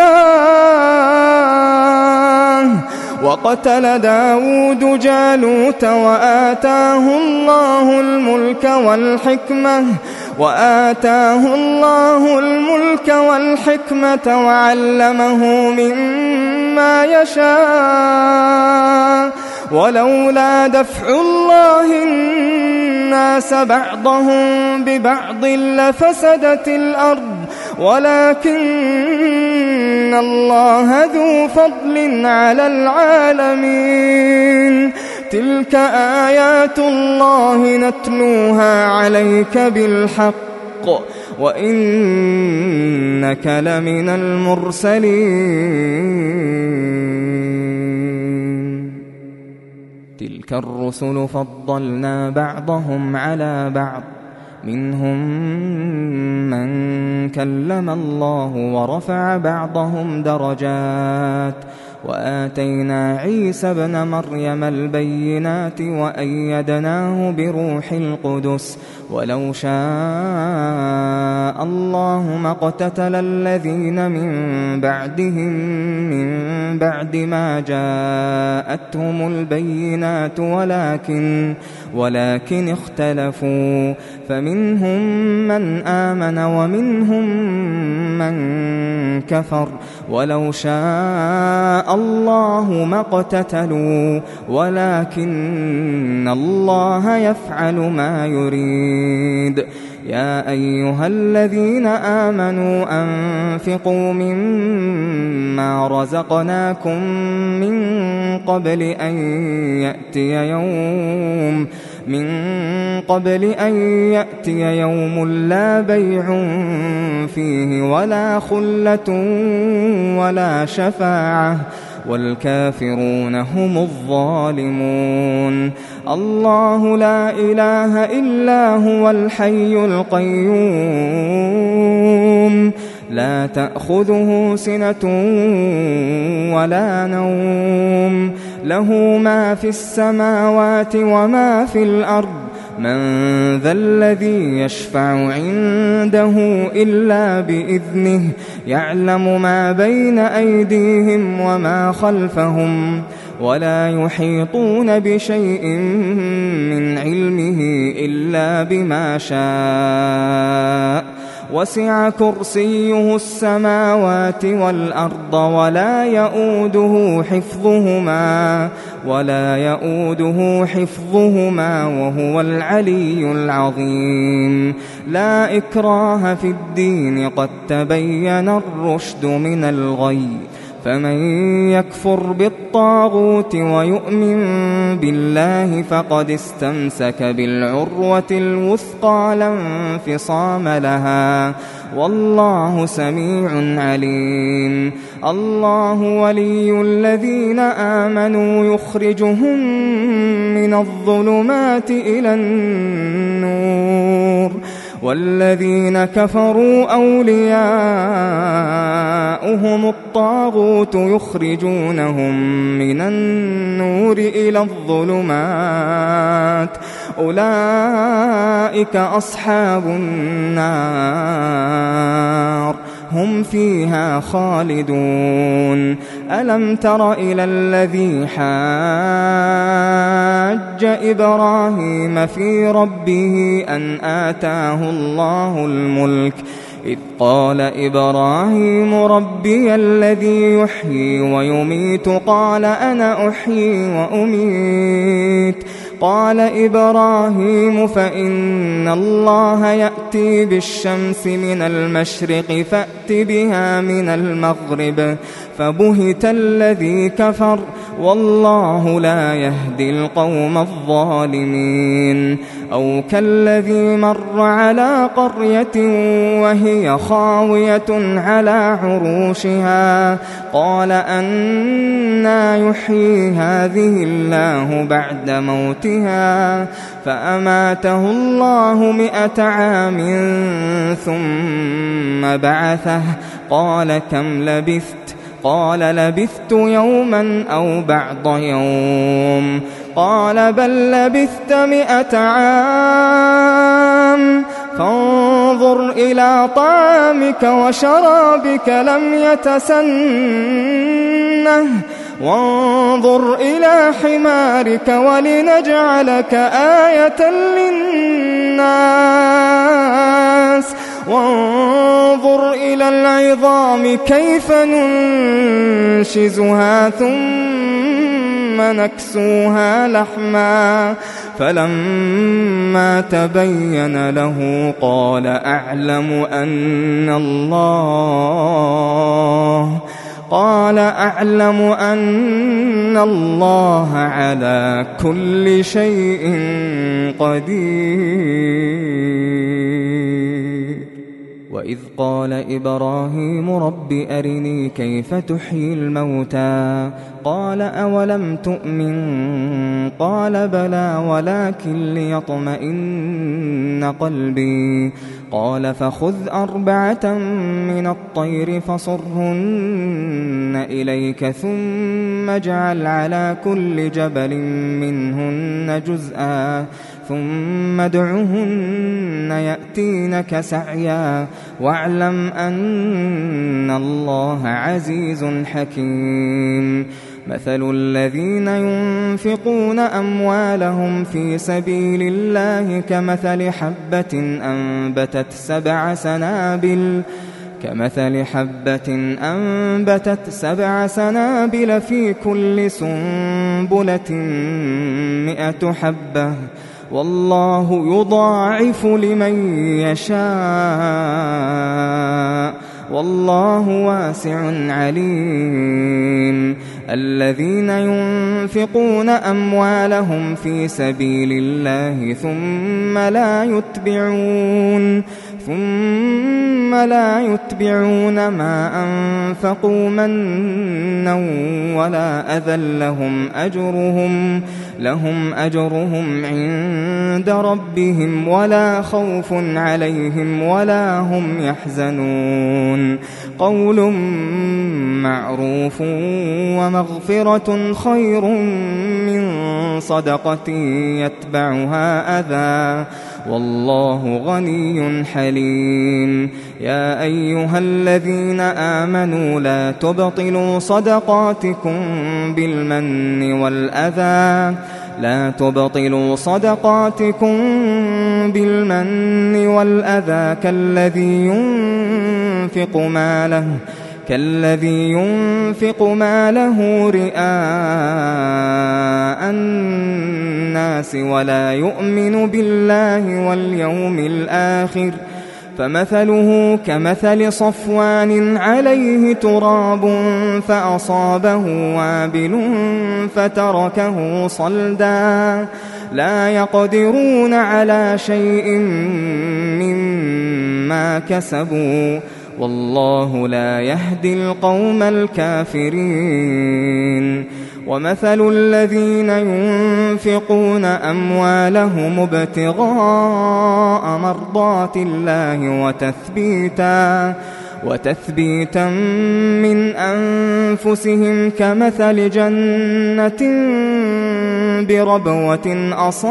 الله وقتل داود جالوت وآتاه الله الملك والحكمة وعلمه مما يشاء ولولا دفع الله الناس بعضهم ببعض لفسدت الأرض ولكن الله ذو فضل على العالمين تلك آيات الله نتلوها عليك بالحق وإنك لمن المرسلين تلك الرسل فضلنا بعضهم على بعض منهم من كلم الله ورفع بعضهم درجات وآتينا عيسى ابن مريم البينات وأيدناه بروح القدس ولو شاء الله ما اقتتل الذين من بعدهم من بعد ما جاءتهم البينات ولكن اختلفوا فمنهم من آمن ومنهم من كفر ولو شاء الله ما اقتتلوا ولكن الله يفعل ما يريد يا أيها الذين آمنوا أنفقوا مما رزقناكم من قبل أن يأتي يوم لا بيع فيه ولا خلة ولا شفاعة والكافرون هم الظالمون الله لا إله إلا هو الحي القيوم لا تأخذه سنة ولا نوم له ما في السماوات وما في الأرض من ذا الذي يشفع عنده إلا بإذنه يعلم ما بين أيديهم وما خلفهم ولا يحيطون بشيء من علمه إلا بما شاء وسع كرسيه السماوات والأرض ولا يؤوده حفظهما وهو العلي العظيم. لا إكراه في الدين قد تبين الرشد من الغي، فمن يكفر بالطاغوت ويؤمن بالله فقد استمسك بالعروة الوثقى لا انفصام لها، والله سميع عليم. الله ولي الذين آمنوا يخرجهم من الظلمات إلى النور، والذين كفروا أولياؤهم الطاغوت يخرجونهم من النور إلى الظلمات، أولئك أصحاب النار هم فيها خالدون. ألم تر إلى الذي حاج إبراهيم في ربه أن آتاه الله الملك، إذ قال إبراهيم ربي الذي يحيي ويميت قال أنا أحيي وأميت. قال إبراهيم فإن الله يأتي بالشمس من المشرق فأت بها من المغرب، فبهت الذي كفر والله لا يهدي القوم الظالمين. أو كالذي مر على قرية وهي خاوية على عروشها قال أنى يحيي هذه الله بعد موتها، فأماته الله 100 عام ثم بعثه، قال كم لبثت؟ قال لبثت يوما أو بعض يوم، قال بل لبثت 100 عام، فانظر إلى طعامك وشرابك لم يتسنه، وانظر إلى حمارك ولنجعلك آية للناس، وانظر إلى العظام كيف ننشزها ثم نكسوها لحما، فلما تبين له قال أعلم أن الله على كل شيء قدير. وإذ قال إبراهيم رب أرني كيف تحيي الموتى، قال أولم تؤمن؟ قال بلى ولكن ليطمئن قلبي. قال فخذ 4 من الطير فصرهن إليك ثم اجعل على كل جبل منهن جزءا ثم ادعهن يأتينك سعيا، واعلم أن الله عزيز حكيم. مثل الذين ينفقون أموالهم في سبيل الله كمثل حبة أنبتت 7 سنابل في كل سنبلة 100 حبة، والله يضاعف لمن يشاء، والله واسع عليم. الذين ينفقون أموالهم في سبيل الله ثم لا يتبعون ما أنفقوا منا ولا أذى لهم أجرهم عند ربهم ولا خوف عليهم ولا هم يحزنون. قول معروف ومغفرة خير من صدقة يتبعها أذى، والله غني حليم. يا أيها الذين آمنوا لا تبطلوا صدقاتكم بالمن والأذى لا تبطلوا صدقاتكم بالمن والأذى كالذي ينفق ماله رئاء الناس ولا يؤمن بالله واليوم الآخر فمثله كمثل صفوان عليه تراب فأصابه وابل فتركه صلدا لا يقدرون على شيء مما كسبوا والله لا يهدي القوم الكافرين ومثل الذين ينفقون أموالهم ابتغاء مرضات الله وتثبيتا من أنفسهم كمثل جنة بربوة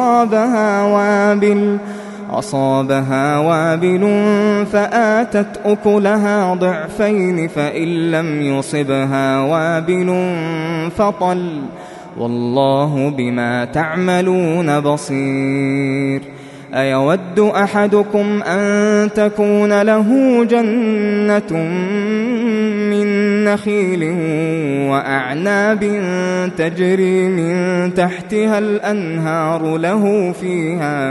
أصابها وابل فآتت أكلها ضعفين فإن لم يصبها وابل فطل والله بما تعملون بصير أيود أحدكم أن تكون له جنة من نخيل وأعناب تجري من تحتها الأنهار له فيها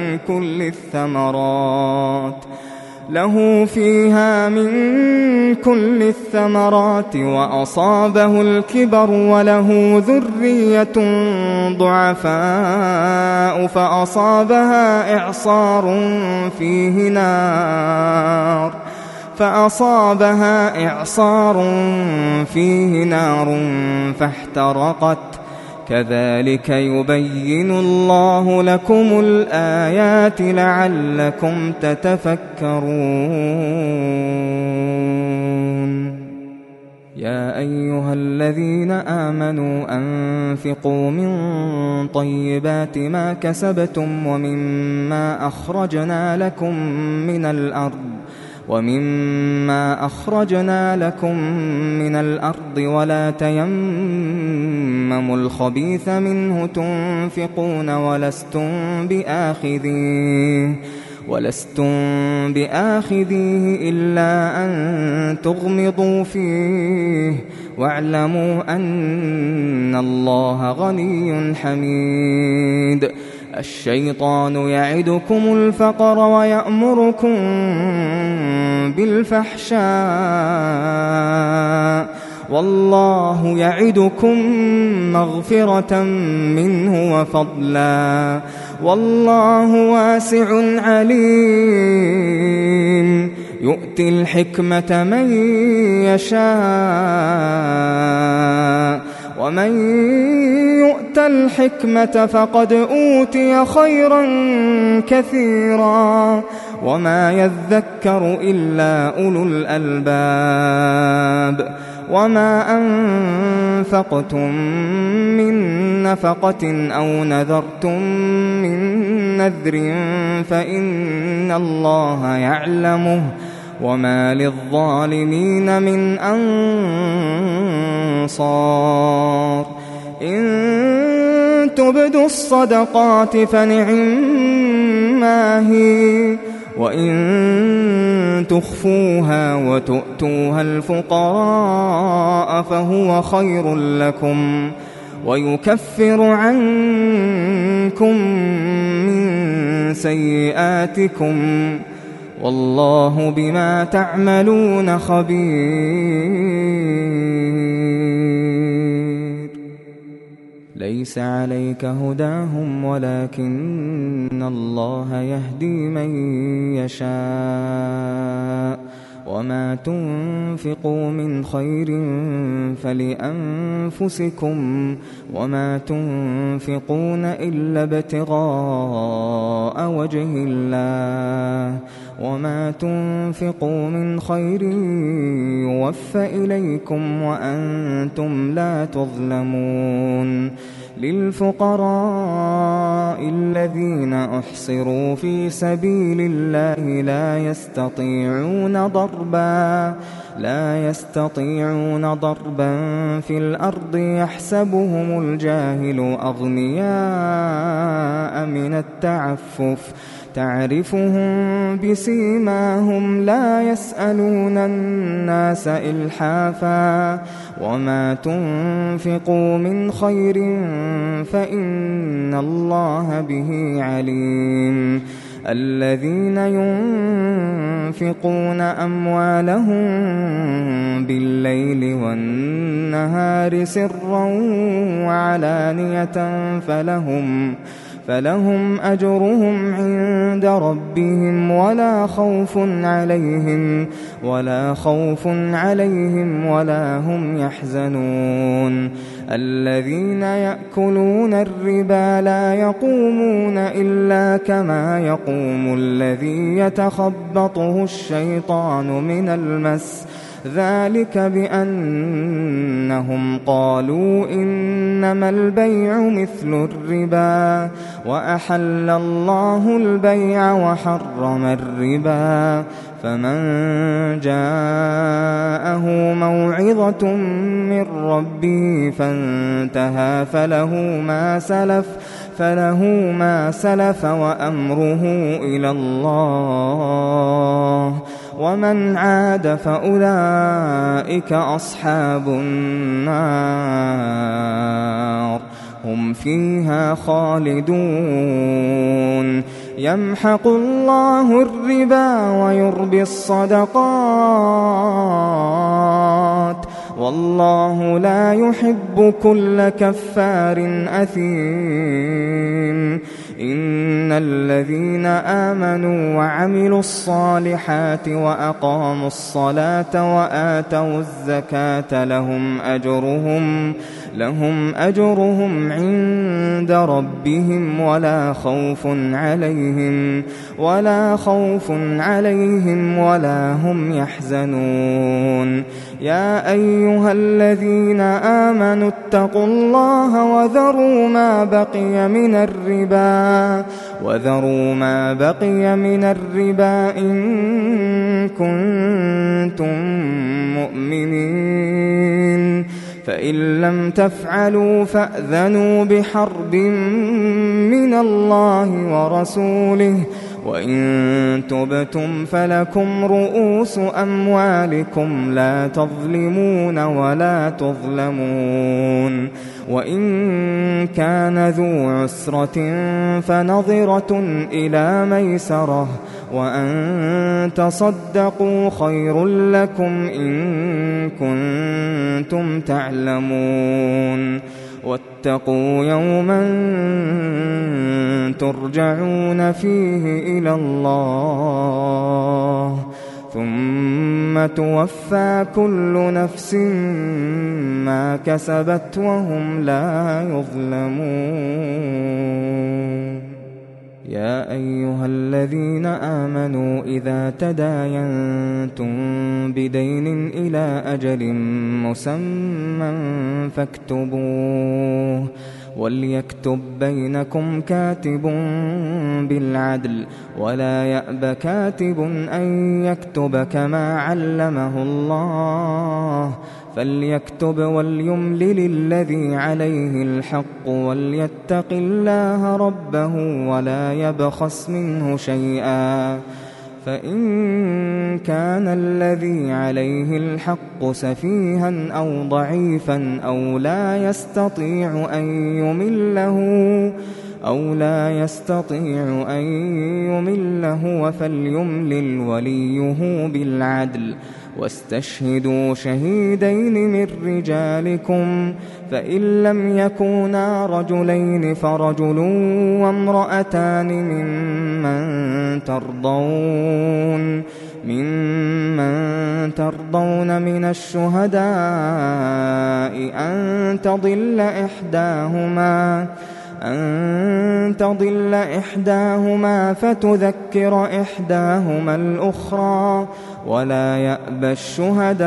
من كل الثمرات وأصابه الكبر وله ذرية ضعفاء فأصابها إعصار فيه نار فاحترقت كذلك يبين الله لكم الآيات لعلكم تتفكرون يا أيها الذين آمنوا أنفقوا من طيبات ما كسبتم ومما أخرجنا لكم من الأرض ولا تيمموا الخبيث منه تنفقون ولستم بآخذيه إلا أن تغمضوا فيه واعلموا أن الله غني حميد الشيطان يعدكم الفقر ويأمركم بالفحشاء والله يعدكم مغفرة منه وفضلا والله واسع عليم يؤتي الحكمة من يشاء ومن يؤت الحكمة فقد أوتي خيرا كثيرا وما يذكر إلا أولو الألباب وما أنفقتم من نفقة أو نذرتم من نذر فإن الله يعلمه وما للظالمين من أنصار إن تبدوا الصدقات فنعما هي وإن تخفوها وتؤتوها الفقراء فهو خير لكم ويكفر عنكم من سيئاتكم والله بما تعملون خبير ليس عليك هداهم ولكن الله يهدي من يشاء وما تنفقوا من خير فلأنفسكم وما تنفقون إلا ابتغاء وجه الله وما تنفقوا من خير يوفى إليكم وأنتم لا تظلمون للفقراء الذين أحصروا في سبيل الله لا يستطيعون ضربا في الأرض يحسبهم الجاهل أغنياء من التعفف تعرفهم بسيماهم لا يسألون الناس إلحافا وما تنفقوا من خير فإن الله به عليم الذين ينفقون أموالهم بالليل والنهار سرا وعلانية فلهم أجرهم عند ربهم ولا خوف عليهم ولا هم يحزنون الذين يأكلون الربا لا يقومون إلا كما يقوم الذي يتخبطه الشيطان من المس ذلك بأنهم قالوا إنما البيع مثل الربا وأحل الله البيع وحرم الربا فمن جاءه موعظة من ربه فانتهى فله ما سلف وأمره إلى الله ومن عاد فأولئك أصحاب النار هم فيها خالدون يمحق الله الربا ويربي الصدقات والله لا يحب كل كفار أثيم إن الذين آمنوا وعملوا الصالحات وأقاموا الصلاة وآتوا الزكاة لهم أجرهم عند ربهم ولا خوف عليهم ولا هم يحزنون يا أيها الذين آمنوا اتقوا الله وذروا ما بقي من الربا إن كنتم مؤمنين فإن لم تفعلوا فأذنوا بحرب من الله ورسوله وإن تبتم فلكم رؤوس أموالكم لا تظلمون ولا تظلمون وإن كان ذو عسرة فنظرة إلى ميسرة وأن تصدقوا خير لكم إن كنتم تعلمون واتقوا يوما ترجعون فيه إلى الله ثم توفى كل نفس ما كسبت وهم لا يظلمون يا أيها الذين آمنوا إذا تداينتم بدين إلى أجل مسمى فاكتبوه وليكتب بينكم كاتب بالعدل ولا يأب كاتب أن يكتب كما علمه الله فليكتب وليملل الذي عليه الحق وليتق الله ربه ولا يبخس منه شيئا فإن كان الذي عليه الحق سفيها أو ضعيفا أو لا يستطيع أن يمله فليملل وليه بالعدل واستشهدوا شهيدين من رجالكم فإن لم يكونا رجلين فرجل وامرأتان ممن ترضون من الشهداء أن تضل أن تضل إحداهما فتذكر إحداهما الأخرى ولا يأبى الشهداء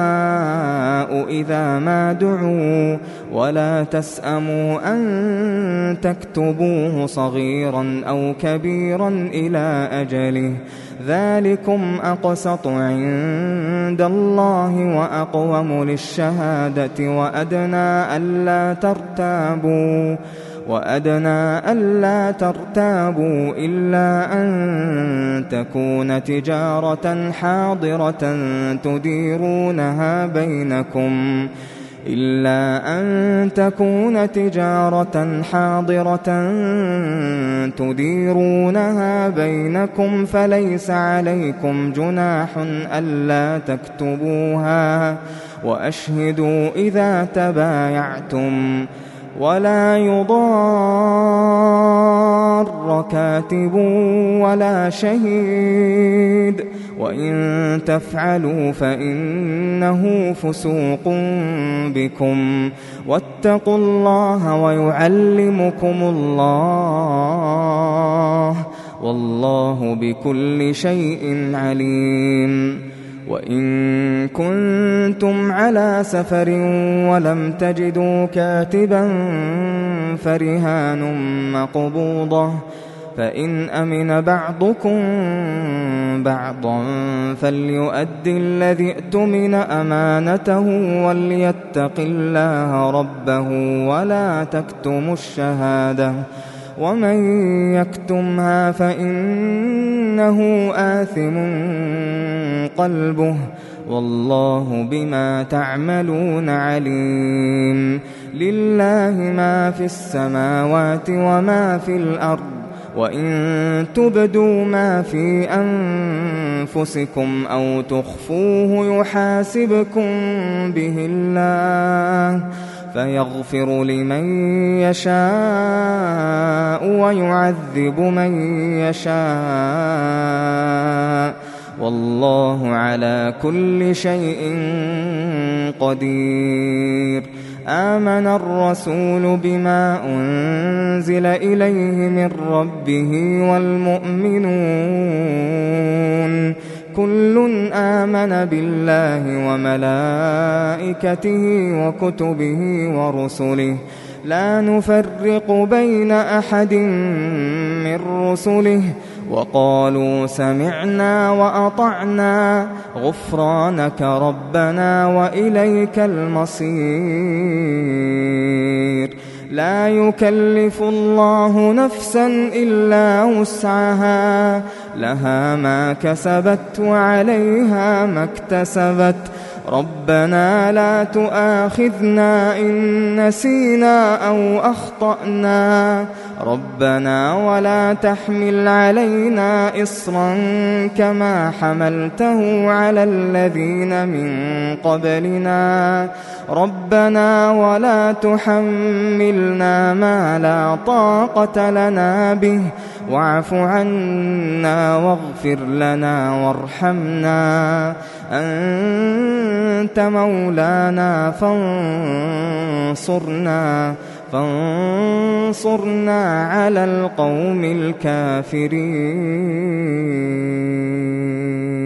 إذا ما دعوا ولا تسأموا أن تكتبوه صغيرا أو كبيرا إلى أجله ذلكم أقسط عند الله وأقوم للشهادة وأدنى ألا ترتابوا إلا أن تكون تجارة حاضرة تديرونها بينكم فليس عليكم جناح ألا تكتبوها وأشهدوا إذا تبايعتم ولا يضار كاتب ولا شهيد وإن تفعلوا فإنه فسوق بكم واتقوا الله ويعلمكم الله والله بكل شيء عليم وإن كنتم على سفر ولم تجدوا كاتبا فرهان مقبوضة فإن أمن بعضكم بعضا فليؤد الذي اؤتمن أمانته وليتق الله ربه ولا تكتموا الشهادة ومن يكتمها فإنه آثم قلبه والله بما تعملون عليم لله ما في السماوات وما في الأرض وإن تبدوا ما في أنفسكم أو تخفوه يحاسبكم به الله فيغفر لمن يشاء ويعذب من يشاء والله على كل شيء قدير آمن الرسول بما أنزل إليه من ربه والمؤمنون كل آمن بالله وملائكته وكتبه ورسله لا نفرق بين أحد من رسله وقالوا سمعنا وأطعنا غفرانك ربنا وإليك المصير لا يكلف الله نفسا إلا وسعها لها ما كسبت وعليها ما اكتسبت ربنا لا تؤاخذنا إن نسينا أو أخطأنا ربنا ولا تحمل علينا إصرا كما حملته على الذين من قبلنا ربنا ولا تحملنا ما لا طاقة لنا به واعف عنا واغفر لنا وارحمنا أنت مولانا فانصرنا على القوم الكافرين.